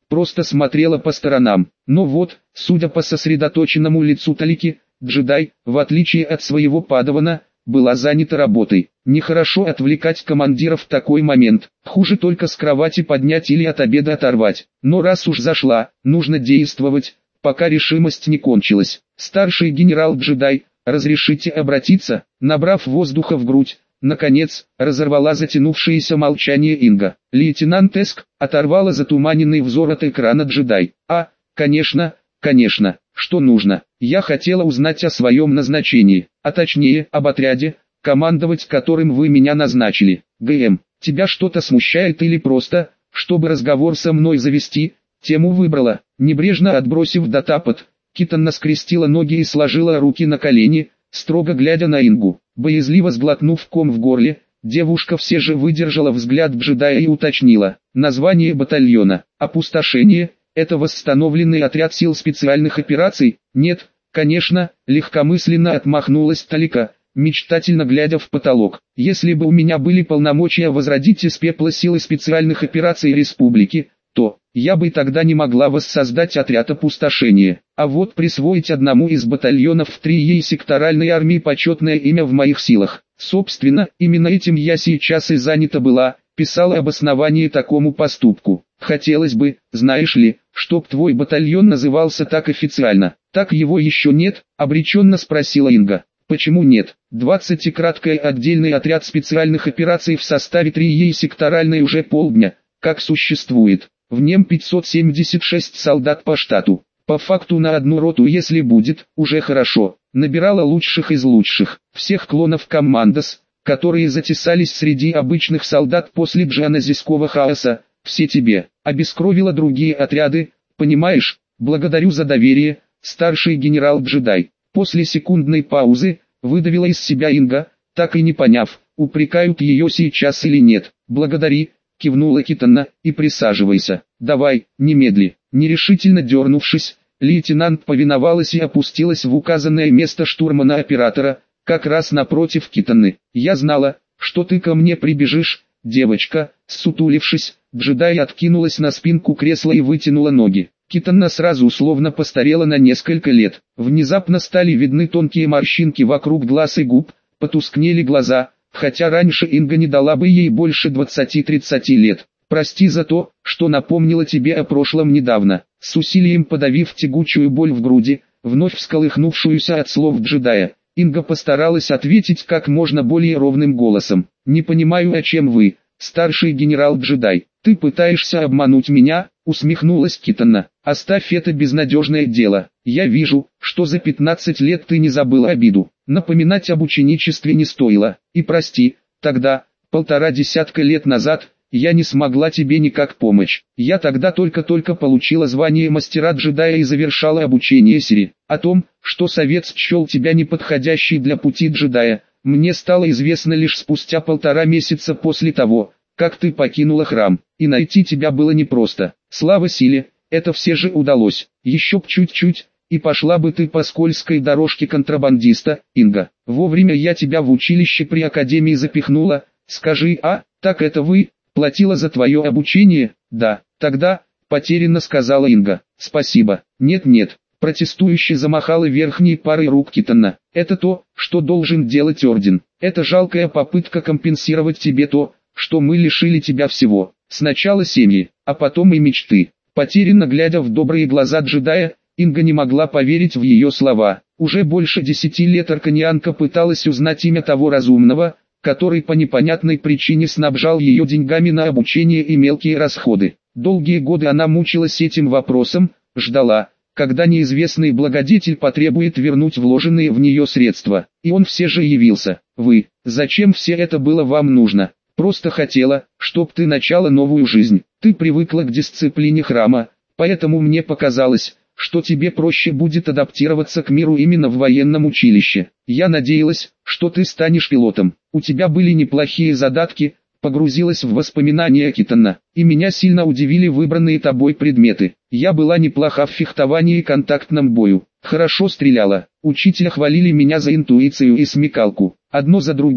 просто смотрела по сторонам. Но вот, судя по сосредоточенному лицу Талики, джедай, в отличие от своего падавана, была занята работой. Нехорошо отвлекать командира в такой момент. Хуже только с кровати поднять или от обеда оторвать. Но раз уж зашла, нужно действовать, пока решимость не кончилась. Старший генерал-джедай, разрешите обратиться? Набрав воздуха в грудь, наконец, разорвала затянувшееся молчание Инга. Лейтенант Эск оторвала затуманенный взор от экрана джедай. А, конечно, конечно, что нужно? Я хотела узнать о своем назначении, а точнее, об отряде, командовать которым вы меня назначили. ГМ, тебя что-то смущает или просто, чтобы разговор со мной завести, тему выбрала? Небрежно отбросив датапад, Китанна скрестила ноги и сложила руки на колени, строго глядя на Ингу. Боязливо сглотнув ком в горле, девушка все же выдержала взгляд джедая и уточнила. Название батальона. Опустошение. Это восстановленный отряд сил специальных операций? Нет, конечно, легкомысленно отмахнулась Талика, мечтательно глядя в потолок. Если бы у меня были полномочия возродить из пепла силы специальных операций республики, то я бы тогда не могла воссоздать отряд опустошения. А вот присвоить одному из батальонов в трией секторальной армии почетное имя в моих силах. Собственно, именно этим я сейчас и занята была, писала обоснование такому поступку. Хотелось бы, знаешь ли, чтоб твой батальон назывался так официально. Так его еще нет, обреченно спросила Инга. Почему нет? двадцатикраткий отдельный отряд специальных операций в составе трией секторальной уже полдня, как существует. В нем пятьсот семьдесят шесть солдат по штату. По факту на одну роту, если будет, уже хорошо. Набирала лучших из лучших. Всех клонов командос, которые затесались среди обычных солдат после джаназийского хаоса. Все тебе. Обескровила другие отряды, понимаешь? Благодарю за доверие, старший генерал-джедай. После секундной паузы, выдавила из себя Инга, так и не поняв, упрекают ее сейчас или нет. Благодари, кивнула Китанна, и присаживайся. Давай, немедли. Нерешительно дернувшись, лейтенант повиновалась и опустилась в указанное место штурмана-оператора, как раз напротив Китанны. Я знала, что ты ко мне прибежишь, девочка. Ссутулившись, джедай откинулась на спинку кресла и вытянула ноги. Китанна сразу словно постарела на несколько лет. Внезапно стали видны тонкие морщинки вокруг глаз и губ, потускнели глаза, хотя раньше Инга не дала бы ей больше двадцати-тридцати лет. Прости за то, что напомнила тебе о прошлом недавно. С усилием подавив тягучую боль в груди, вновь всколыхнувшуюся от слов джедая, Инга постаралась ответить как можно более ровным голосом. Не понимаю, о чем вы, старший генерал-джедай. Ты пытаешься обмануть меня? Усмехнулась Китанна. Оставь это безнадежное дело. Я вижу, что за пятнадцать лет ты не забыла обиду. Напоминать об ученичестве не стоило. И прости, тогда, полтора десятка лет назад, я не смогла тебе никак помочь. Я тогда только-только получила звание мастера-джедая и завершала обучение Сири. О том, что совет счел тебя неподходящей для пути джедая, мне стало известно лишь спустя полтора месяца после того, как ты покинула храм. И найти тебя было непросто. Слава силе, это все же удалось. Еще б чуть-чуть, и пошла бы ты по скользкой дорожке контрабандиста, Инга. Вовремя я тебя в училище при академии запихнула. Скажи, а, так это вы платила за твое обучение? Да, тогда, потерянно сказала Инга. Спасибо. Нет-нет, протестующе замахала верхней парой рук Китанна. Это то, что должен делать орден. Это жалкая попытка компенсировать тебе то, что мы лишили тебя всего. Сначала семьи, а потом и мечты. Потерянно глядя в добрые глаза джедая, Инга не могла поверить в ее слова. Уже больше десяти лет арканианка пыталась узнать имя того разумного, который по непонятной причине снабжал ее деньгами на обучение и мелкие расходы. Долгие годы она мучилась этим вопросом, ждала, когда неизвестный благодетель потребует вернуть вложенные в нее средства. И он все же явился. Вы, зачем все это было вам нужно? Просто хотела, чтоб ты начала новую жизнь. Ты привыкла к дисциплине храма, поэтому мне показалось, что тебе проще будет адаптироваться к миру именно в военном училище. Я надеялась, что ты станешь пилотом. У тебя были неплохие задатки, погрузилась в воспоминания Китанна, и меня сильно удивили выбранные тобой предметы. Я была неплоха в фехтовании и контактном бою, хорошо стреляла. Учителя хвалили меня за интуицию и смекалку. Одно за другим,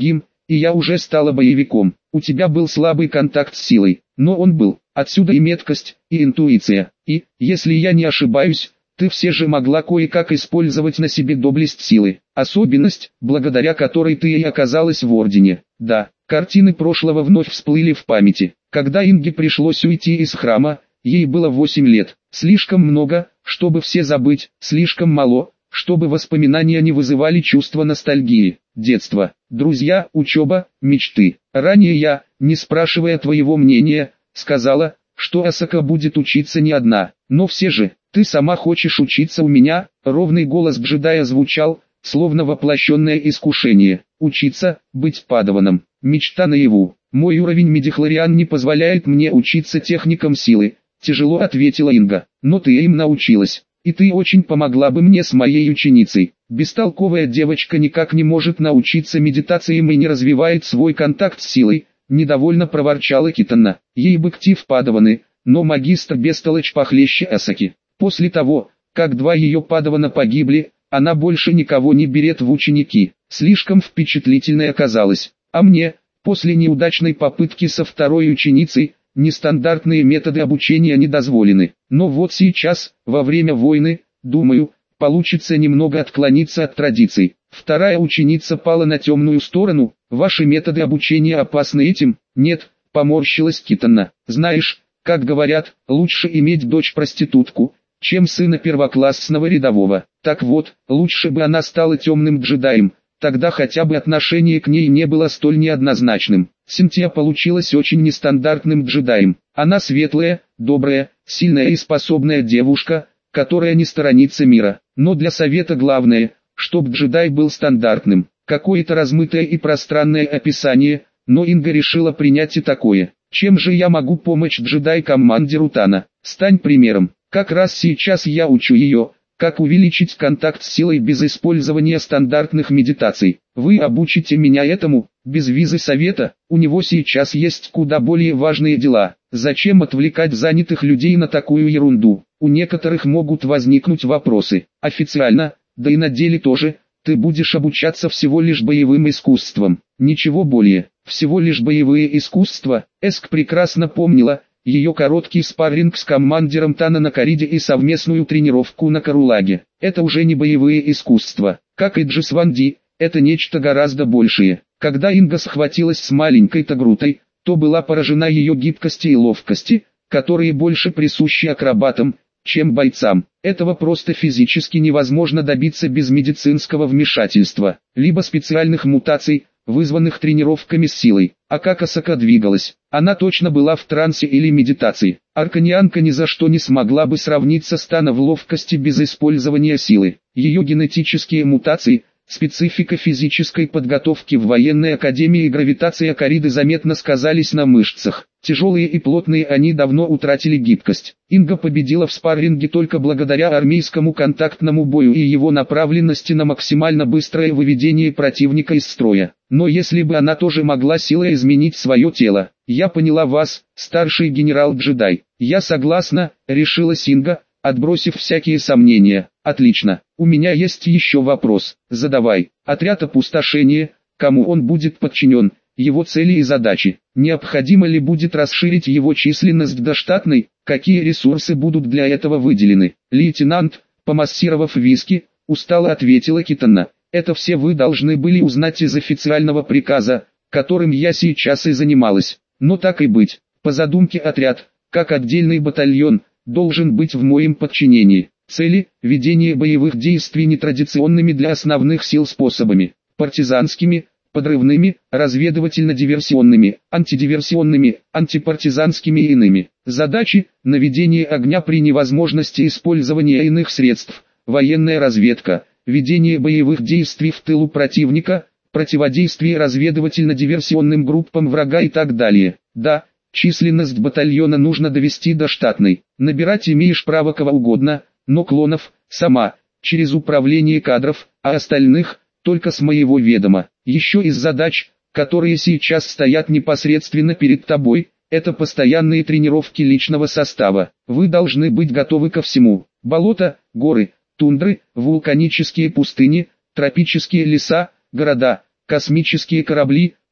и я уже стала боевиком. У тебя был слабый контакт с силой, но он был. Отсюда и меткость, и интуиция, и, если я не ошибаюсь, ты все же могла кое-как использовать на себе доблесть силы. Особенность, благодаря которой ты и оказалась в Ордене. Да, картины прошлого вновь всплыли в памяти. Когда Инге пришлось уйти из храма, ей было восемь лет. Слишком много, чтобы все забыть, слишком мало, чтобы воспоминания не вызывали чувства ностальгии. Детство, друзья, учеба, мечты. Ранее я, не спрашивая твоего мнения, сказала, что Асака будет учиться не одна. Но все же, ты сама хочешь учиться у меня? Ровный голос джедая звучал, словно воплощенное искушение. Учиться, быть падаваном. Мечта наяву. Мой уровень медихлориан не позволяет мне учиться техникам силы. Тяжело ответила Инга. Но ты им научилась. И ты очень помогла бы мне с моей ученицей. Бестолковая девочка никак не может научиться медитациям и не развивает свой контакт с силой. Недовольно проворчала Китана. Ей бы кти в падаваны, но магистр бестолочь похлеще Асаки. После того, как два ее падавана погибли, она больше никого не берет в ученики. Слишком впечатлительной оказалась. А мне, после неудачной попытки со второй ученицей, нестандартные методы обучения не дозволены. Но вот сейчас, во время войны, думаю, получится немного отклониться от традиций. Вторая ученица пала на темную сторону. Ваши методы обучения опасны этим? Нет, поморщилась Китана. Знаешь, как говорят, лучше иметь дочь-проститутку, чем сына первоклассного рядового. Так вот, лучше бы она стала темным джедаем, тогда хотя бы отношение к ней не было столь неоднозначным. Синтия получилась очень нестандартным джедаем. Она светлая, добрая, сильная и способная девушка, которая не сторонится мира. Но для совета главное, чтоб джедай был стандартным. Какое-то размытое и пространное описание, но Инга решила принять и такое. Чем же я могу помочь джедай-командиру Тана? Стань примером. Как раз сейчас я учу ее, как увеличить контакт с силой без использования стандартных медитаций. Вы обучите меня этому, без визы совета, у него сейчас есть куда более важные дела. Зачем отвлекать занятых людей на такую ерунду? У некоторых могут возникнуть вопросы. Официально, да и на деле тоже, ты будешь обучаться всего лишь боевым искусствам. Ничего более, всего лишь боевые искусства. Эск прекрасно помнила ее короткий спарринг с командиром Тана на Кариде и совместную тренировку на Карулаге. Это уже не боевые искусства. Как и Джисванди, это нечто гораздо большее. Когда Инга схватилась с маленькой Тагрутой, то была поражена ее гибкости и ловкости, которые больше присущи акробатам, чем бойцам. Этого просто физически невозможно добиться без медицинского вмешательства, либо специальных мутаций, вызванных тренировками с силой. А как Асака двигалась? Она точно была в трансе или медитации. Арканианка ни за что не смогла бы сравниться с Тана в ловкости без использования силы. Ее генетические мутации, специфика физической подготовки в военной академии и гравитация Кариды заметно сказались на мышцах. Тяжелые и плотные они давно утратили гибкость. Инга победила в спарринге только благодаря армейскому контактному бою и его направленности на максимально быстрое выведение противника из строя. Но если бы она тоже могла силой изменить свое тело. Я поняла вас, старший генерал-джедай. Я согласна, решила Инга, отбросив всякие сомнения. Отлично, у меня есть еще вопрос. Задавай. Отряд опустошения, кому он будет подчинен, его цели и задачи. Необходимо ли будет расширить его численность до штатной, какие ресурсы будут для этого выделены? Лейтенант, помассировав виски, устало ответила Китана. Это все вы должны были узнать из официального приказа, которым я сейчас и занималась. Но так и быть, по задумке отряд, как отдельный батальон, должен быть в моем подчинении. Цели – ведение боевых действий нетрадиционными для основных сил способами, партизанскими, подрывными, разведывательно-диверсионными, антидиверсионными, антипартизанскими и иными. Задачи – наведение огня при невозможности использования иных средств, военная разведка, ведение боевых действий в тылу противника, противодействие разведывательно-диверсионным группам врага и так далее. Да, численность батальона нужно довести до штатной. Набирать имеешь право кого угодно, но клонов, сама, через управление кадров, а остальных, только с моего ведома. Еще из задач, которые сейчас стоят непосредственно перед тобой, это постоянные тренировки личного состава. Вы должны быть готовы ко всему. Болота, горы, тундры, вулканические пустыни, тропические леса, города, космические корабли,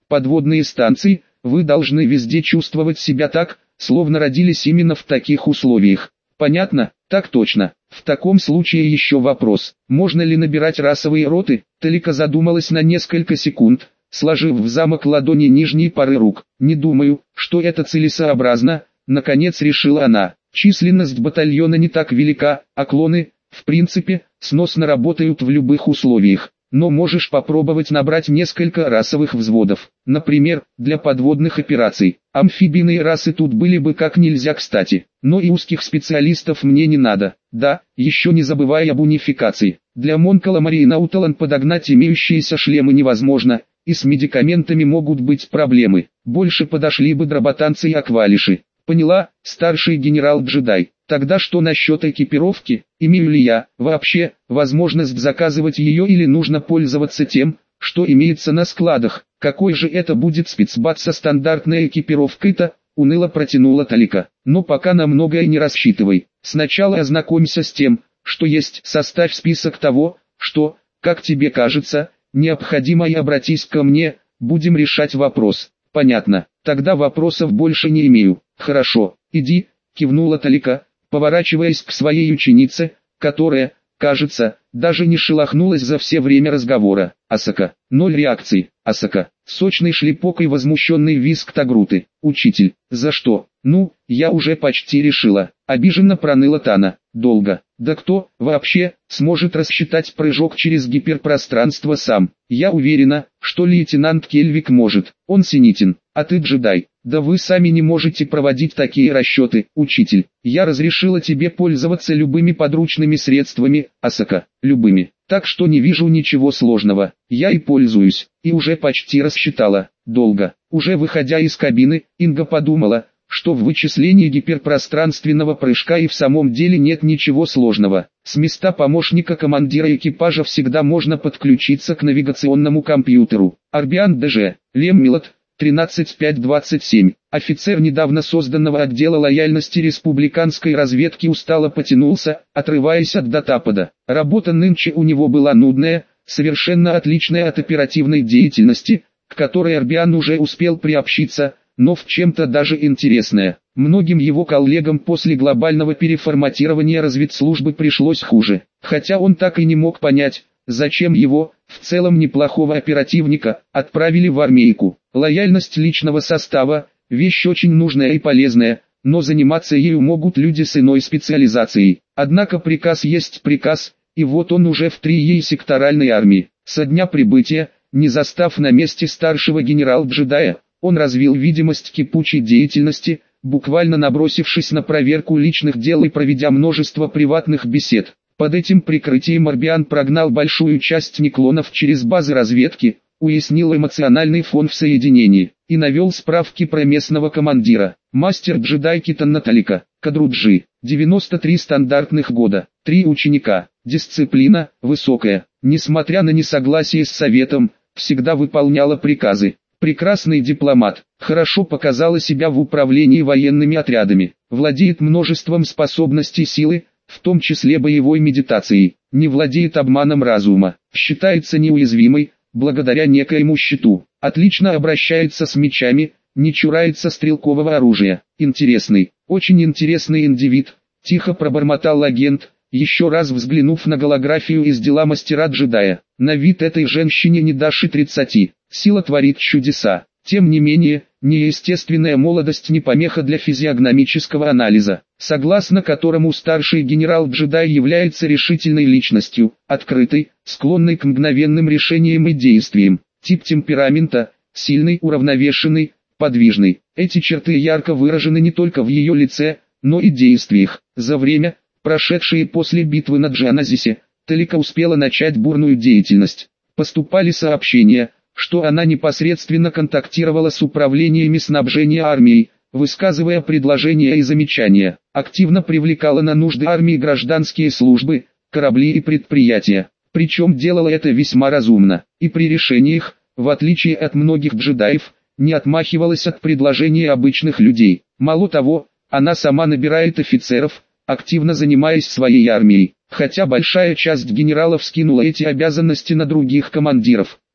подводные станции, вы должны везде чувствовать себя так, словно родились именно в таких условиях. Понятно? Так точно. В таком случае еще вопрос, можно ли набирать расовые роты? Талика задумалась на несколько секунд, сложив в замок ладони нижние пары рук. Не думаю, что это целесообразно, наконец решила она. Численность батальона не так велика, а клоны, в принципе, сносно работают в любых условиях. Но можешь попробовать набрать несколько расовых взводов, например, для подводных операций. Амфибийные расы тут были бы как нельзя кстати, но и узких специалистов мне не надо. Да, еще не забывая об унификации. Для Монкаламари и Науталан подогнать имеющиеся шлемы невозможно, и с медикаментами могут быть проблемы. Больше подошли бы дроботанцы и аквалиши. Поняла, старший генерал-джедай. Тогда что насчет экипировки? Имею ли я, вообще, возможность заказывать ее или нужно пользоваться тем, что имеется на складах? Какой же это будет спецбат со стандартной экипировкой-то? Уныло протянула Талика. Но пока на многое не рассчитывай. Сначала ознакомься с тем, что есть. Составь список того, что, как тебе кажется, необходимо, и обратись ко мне, будем решать вопрос. Понятно, тогда вопросов больше не имею. Хорошо, иди, кивнула Талика, поворачиваясь к своей ученице, которая, кажется, даже не шелохнулась за все время разговора. Асака, ноль реакции. Асака, сочный шлепок и возмущенный визг Тагруты. Учитель, за что? Ну, я уже почти решила. Обиженно проныла Тана. Долго. Да кто, вообще, сможет рассчитать прыжок через гиперпространство сам? Я уверена, что лейтенант Кельвик может. Он синитин. А ты джедай. Да вы сами не можете проводить такие расчеты, учитель. Я разрешила тебе пользоваться любыми подручными средствами, Асака, любыми. Так что не вижу ничего сложного. Я и пользуюсь, и уже почти рассчитала. Долго. Уже выходя из кабины, Инга подумала, что в вычислении гиперпространственного прыжка и в самом деле нет ничего сложного. С места помощника командира экипажа всегда можно подключиться к навигационному компьютеру. Арбиан ДЖ, Лем Милот, тринадцать пять двадцать семь. Офицер недавно созданного отдела лояльности республиканской разведки устало потянулся, отрываясь от датапада. Работа нынче у него была нудная, совершенно отличная от оперативной деятельности, к которой Арбиан уже успел приобщиться, но в чем-то даже интересная. Многим его коллегам после глобального переформатирования разведслужбы пришлось хуже, хотя он так и не мог понять, зачем его, в целом неплохого оперативника, отправили в армейку. Лояльность личного состава – вещь очень нужная и полезная, но заниматься ею могут люди с иной специализацией. Однако приказ есть приказ, и вот он уже в трией секторальной армии. Со дня прибытия, не застав на месте старшего генерал-джедая, он развил видимость кипучей деятельности, буквально набросившись на проверку личных дел и проведя множество приватных бесед. Под этим прикрытием Арбиан прогнал большую часть неклонов через базы разведки, уяснил эмоциональный фон в соединении и навел справки про местного командира. Мастер-джедай Китан Наталика, Кадруджи, девяносто три стандартных года, три ученика, дисциплина, высокая, несмотря на несогласие с советом, всегда выполняла приказы. Прекрасный дипломат, хорошо показала себя в управлении военными отрядами, владеет множеством способностей силы, в том числе боевой медитацией, не владеет обманом разума, считается неуязвимой, благодаря некоему щиту, отлично обращается с мечами, не чурается стрелкового оружия. Интересный, очень интересный индивид, тихо пробормотал агент, еще раз взглянув на голографию из дела мастера-джедая. На вид этой женщине не дашь и тридцати, сила творит чудеса. Тем не менее, неестественная молодость не помеха для физиогномического анализа, согласно которому старший генерал-джедай является решительной личностью, открытой, склонной к мгновенным решениям и действиям. Тип темперамента – сильный, уравновешенный, подвижный. Эти черты ярко выражены не только в ее лице, но и действиях. За время, прошедшее после битвы на Джаназисе, Талика успела начать бурную деятельность. Поступали сообщения, что она непосредственно контактировала с управлениями снабжения армией, высказывая предложения и замечания, активно привлекала на нужды армии гражданские службы, корабли и предприятия, причем делала это весьма разумно, и при решениях, в отличие от многих джедаев, не отмахивалась от предложений обычных людей. Мало того, она сама набирает офицеров, активно занимаясь своей армией, хотя большая часть генералов скинула эти обязанности на других командиров.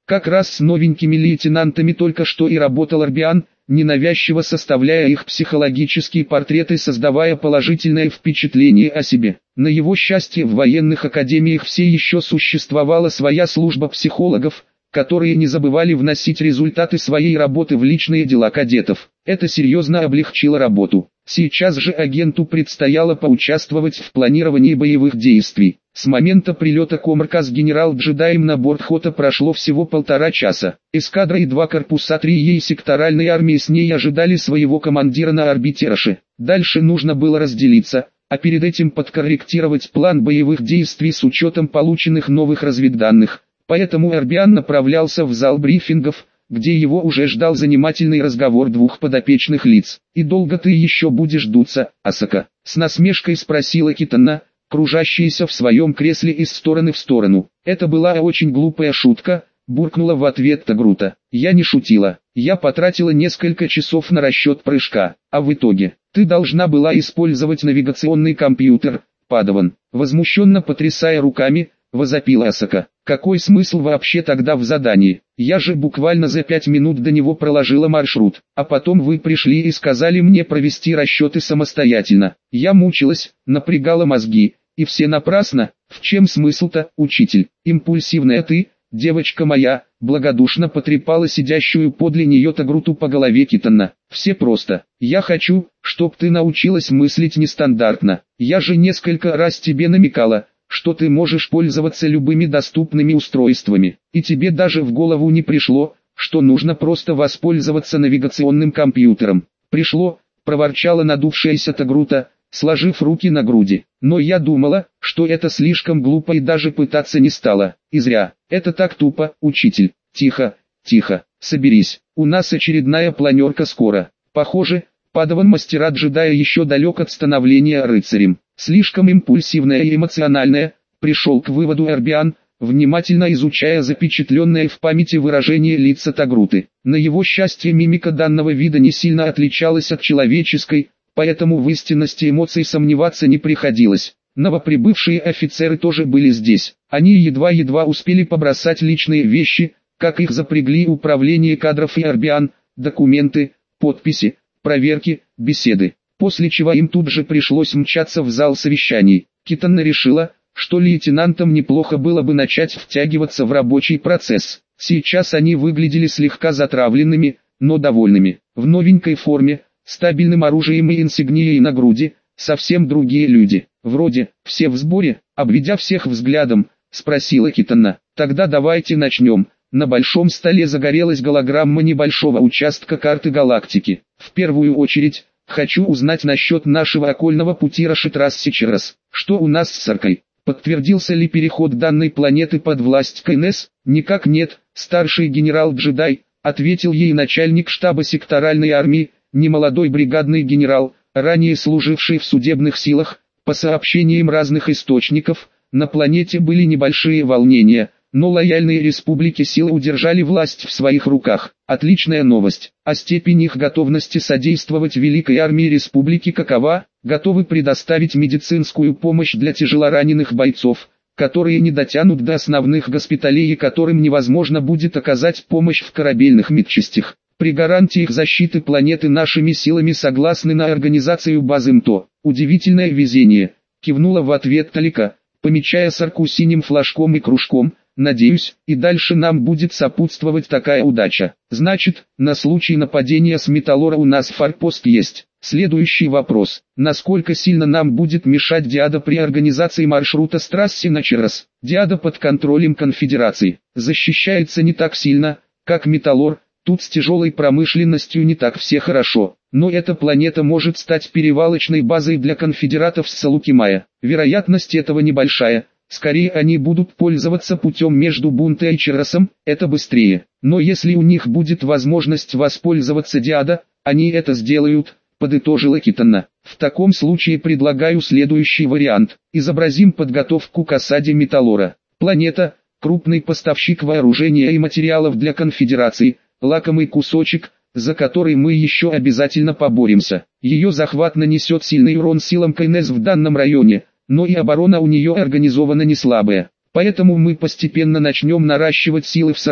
Как раз с новенькими лейтенантами только что и работал Арбиан, ненавязчиво составляя их психологические портреты, создавая положительное впечатление о себе. На его счастье, в военных академиях все еще существовала своя служба психологов, которые не забывали вносить результаты своей работы в личные дела кадетов. Это серьезно облегчило работу. Сейчас же агенту предстояло поучаствовать в планировании боевых действий. С момента прилета Комарка с генерал-джедаем на борт Хота прошло всего полтора часа. Эскадра и два корпуса трией секторальной армии с ней ожидали своего командира на орбите Раши. Дальше нужно было разделиться, а перед этим подкорректировать план боевых действий с учетом полученных новых разведданных. Поэтому Арбиан направлялся в зал брифингов, где его уже ждал занимательный разговор двух подопечных лиц. «И долго ты еще будешь дуться, Асака?» — с насмешкой спросила Китана, кружащаяся в своем кресле из стороны в сторону. «Это была очень глупая шутка», — буркнула в ответ Тагрута. «Я не шутила. Я потратила несколько часов на расчет прыжка, а в итоге ты должна была использовать навигационный компьютер, Падаван». Возмущенно потрясая руками, возопила Асака. «Какой смысл вообще тогда в задании? Я же буквально за пять минут до него проложила маршрут, а потом вы пришли и сказали мне провести расчеты самостоятельно. Я мучилась, напрягала мозги, и все напрасно. В чем смысл-то, учитель? Импульсивная ты, девочка моя», благодушно потрепала сидящую подле нее Тагруту по голове Китана. «Все просто. Я хочу, чтоб ты научилась мыслить нестандартно. Я же несколько раз тебе намекала, что ты можешь пользоваться любыми доступными устройствами, и тебе даже в голову не пришло, что нужно просто воспользоваться навигационным компьютером». «Пришло», — проворчала надувшаяся Тагрута, сложив руки на груди. «Но я думала, что это слишком глупо и даже пытаться не стала. И зря. Это так тупо, учитель». «Тихо, тихо, соберись. У нас очередная планерка скоро. Похоже, Падаван мастера джедая еще далек от становления рыцарем. Слишком импульсивная и эмоциональная», пришел к выводу Арбиан, внимательно изучая запечатленное в памяти выражение лица Тагруты. На его счастье мимика данного вида не сильно отличалась от человеческой, поэтому в истинности эмоций сомневаться не приходилось. Новоприбывшие офицеры тоже были здесь. Они едва-едва успели побросать личные вещи, как их запрягли управление кадров и Арбиан, документы, подписи, проверки, беседы. После чего им тут же пришлось мчаться в зал совещаний. Китана решила, что лейтенантам неплохо было бы начать втягиваться в рабочий процесс. Сейчас они выглядели слегка затравленными, но довольными. В новенькой форме, стабильным оружием и инсигнией на груди, совсем другие люди. «Вроде, все в сборе?» — обведя всех взглядом, спросила Китана. «Тогда давайте начнем». На большом столе загорелась голограмма небольшого участка карты галактики. «В первую очередь, хочу узнать насчет нашего окольного пути Раши-Трасс-Сичерас. Что у нас с Аркой? Подтвердился ли переход данной планеты под власть КНС?» «Никак нет, старший генерал-джедай», — ответил ей начальник штаба секторальной армии, немолодой бригадный генерал, ранее служивший в судебных силах. По сообщениям разных источников, на планете были небольшие волнения, но лояльные республики силы удержали власть в своих руках. Отличная новость. А степень их готовности содействовать Великой армии республики какова? Готовы предоставить медицинскую помощь для тяжелораненых бойцов, которые не дотянут до основных госпиталей и которым невозможно будет оказать помощь в корабельных медчастях. При гарантии их защиты планеты нашими силами согласны на организацию базы МТО. Удивительное везение, кивнула в ответ Талика, помечая Сарку синим флажком и кружком. «Надеюсь, и дальше нам будет сопутствовать такая удача. Значит, на случай нападения с Металлора у нас форпост есть». Следующий вопрос. Насколько сильно нам будет мешать Диада при организации маршрута с трассы на Черас? Диада под контролем Конфедерации. Защищается не так сильно, как Металлор. Тут с тяжелой промышленностью не так все хорошо. Но эта планета может стать перевалочной базой для конфедератов с Салукимая. Вероятность этого небольшая. Скорее они будут пользоваться путем между Бунте и Черасом, это быстрее. Но если у них будет возможность воспользоваться Диада, они это сделают, подытожила Китана. В таком случае предлагаю следующий вариант. Изобразим подготовку к осаде Металлора. Планета, крупный поставщик вооружения и материалов для конфедерации, лакомый кусочек, за который мы еще обязательно поборемся. Ее захват нанесет сильный урон силам КНС в данном районе, но и оборона у нее организована не слабая. Поэтому мы постепенно начнем наращивать силы в Сарке,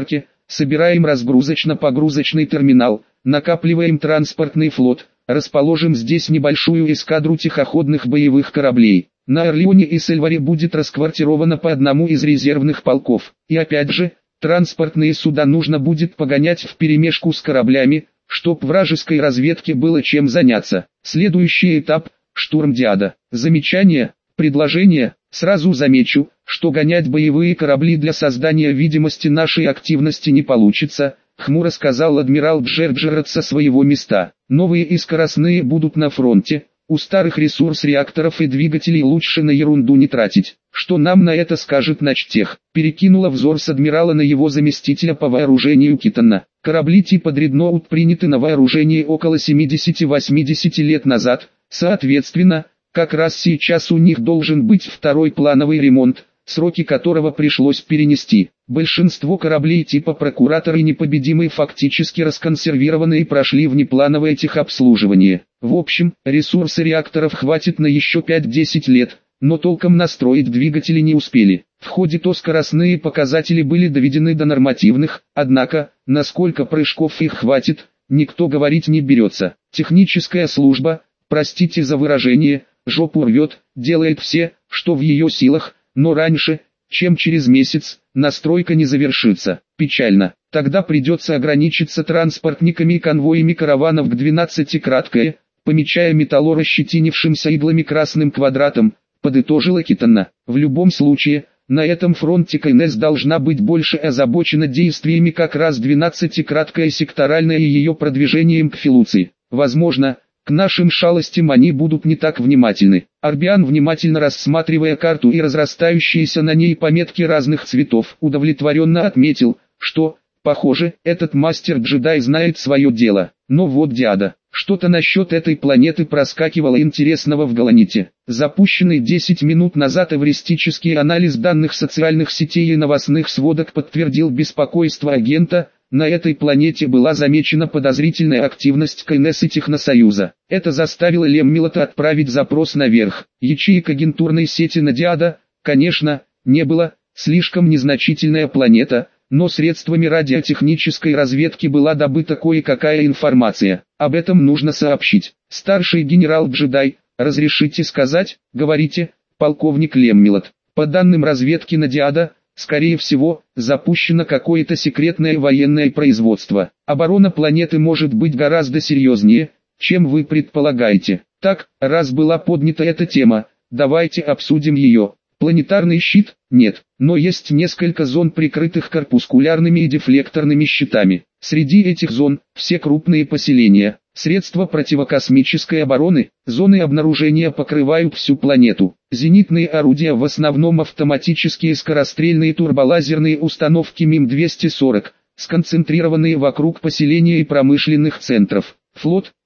Собираем разгрузочно-погрузочный терминал, накапливаем транспортный флот, расположим здесь небольшую эскадру тихоходных боевых кораблей. На Орлеоне и Сельваре будет расквартировано по одному из резервных полков. И опять же, транспортные суда нужно будет погонять вперемешку с кораблями, чтоб вражеской разведке было чем заняться. Следующий этап – штурм Диада. Замечание, предложение. Сразу замечу, что гонять боевые корабли для создания видимости нашей активности не получится, хмуро сказал адмирал Джерджерет со своего места. Новые и скоростные будут на фронте, у старых ресурс реакторов и двигателей лучше на ерунду не тратить. Что нам на это скажет Начтех? Перекинула взор с адмирала на его заместителя по вооружению Китона. Корабли типа Дредноут приняты на вооружение около семидесяти-восьмидесяти лет назад, соответственно, как раз сейчас у них должен быть второй плановый ремонт, сроки которого пришлось перенести. Большинство кораблей типа Прокуратор и Непобедимый фактически расконсервированы и прошли внеплановое техобслуживание. В общем, ресурсы реакторов хватит на еще пять-десять лет, но толком настроить двигатели не успели. В ходе ТО скоростные показатели были доведены до нормативных, однако, насколько прыжков их хватит, никто говорить не берется. Техническая служба, простите за выражение, жопу рвет, делает все, что в ее силах, но раньше, чем через месяц, настройка не завершится. Печально. Тогда придется ограничиться транспортниками и конвоями караванов к двенадцати краткое, помечая металлора щетинившимся иглами красным квадратом, подытожила Китона. В любом случае, на этом фронте КНС должна быть больше озабочена действиями как раз двенадцатикраткая секторальная и ее продвижением к Филуции. Возможно, к нашим шалостям они будут не так внимательны. Арбиан, внимательно рассматривая карту и разрастающиеся на ней пометки разных цветов, удовлетворенно отметил, что, похоже, этот мастер-джедай знает свое дело. Но вот Диада. Что-то насчет этой планеты проскакивало интересного в Галаните. Запущенный десять минут назад эвристический анализ данных социальных сетей и новостных сводок подтвердил беспокойство агента. На этой планете была замечена подозрительная активность КНС и Техносоюза. Это заставило Леммилота отправить запрос наверх. Ячеек агентурной сети на Диада, конечно, не было, слишком незначительная планета, но средствами радиотехнической разведки была добыта кое-какая информация. Об этом нужно сообщить. Старший генерал-джедай, разрешите сказать, говорите, полковник Леммилот. По данным разведки на Диада, скорее всего, запущено какое-то секретное военное производство. Оборона планеты может быть гораздо серьезнее, чем вы предполагаете. Так, раз была поднята эта тема, давайте обсудим ее. Планетарный щит? Нет, но есть несколько зон, прикрытых корпускулярными и дефлекторными щитами. Среди этих зон – все крупные поселения, средства противокосмической обороны, зоны обнаружения покрывают всю планету. Зенитные орудия, в основном автоматические скорострельные турболазерные установки Мим двести сорок, сконцентрированные вокруг поселения и промышленных центров. Флот,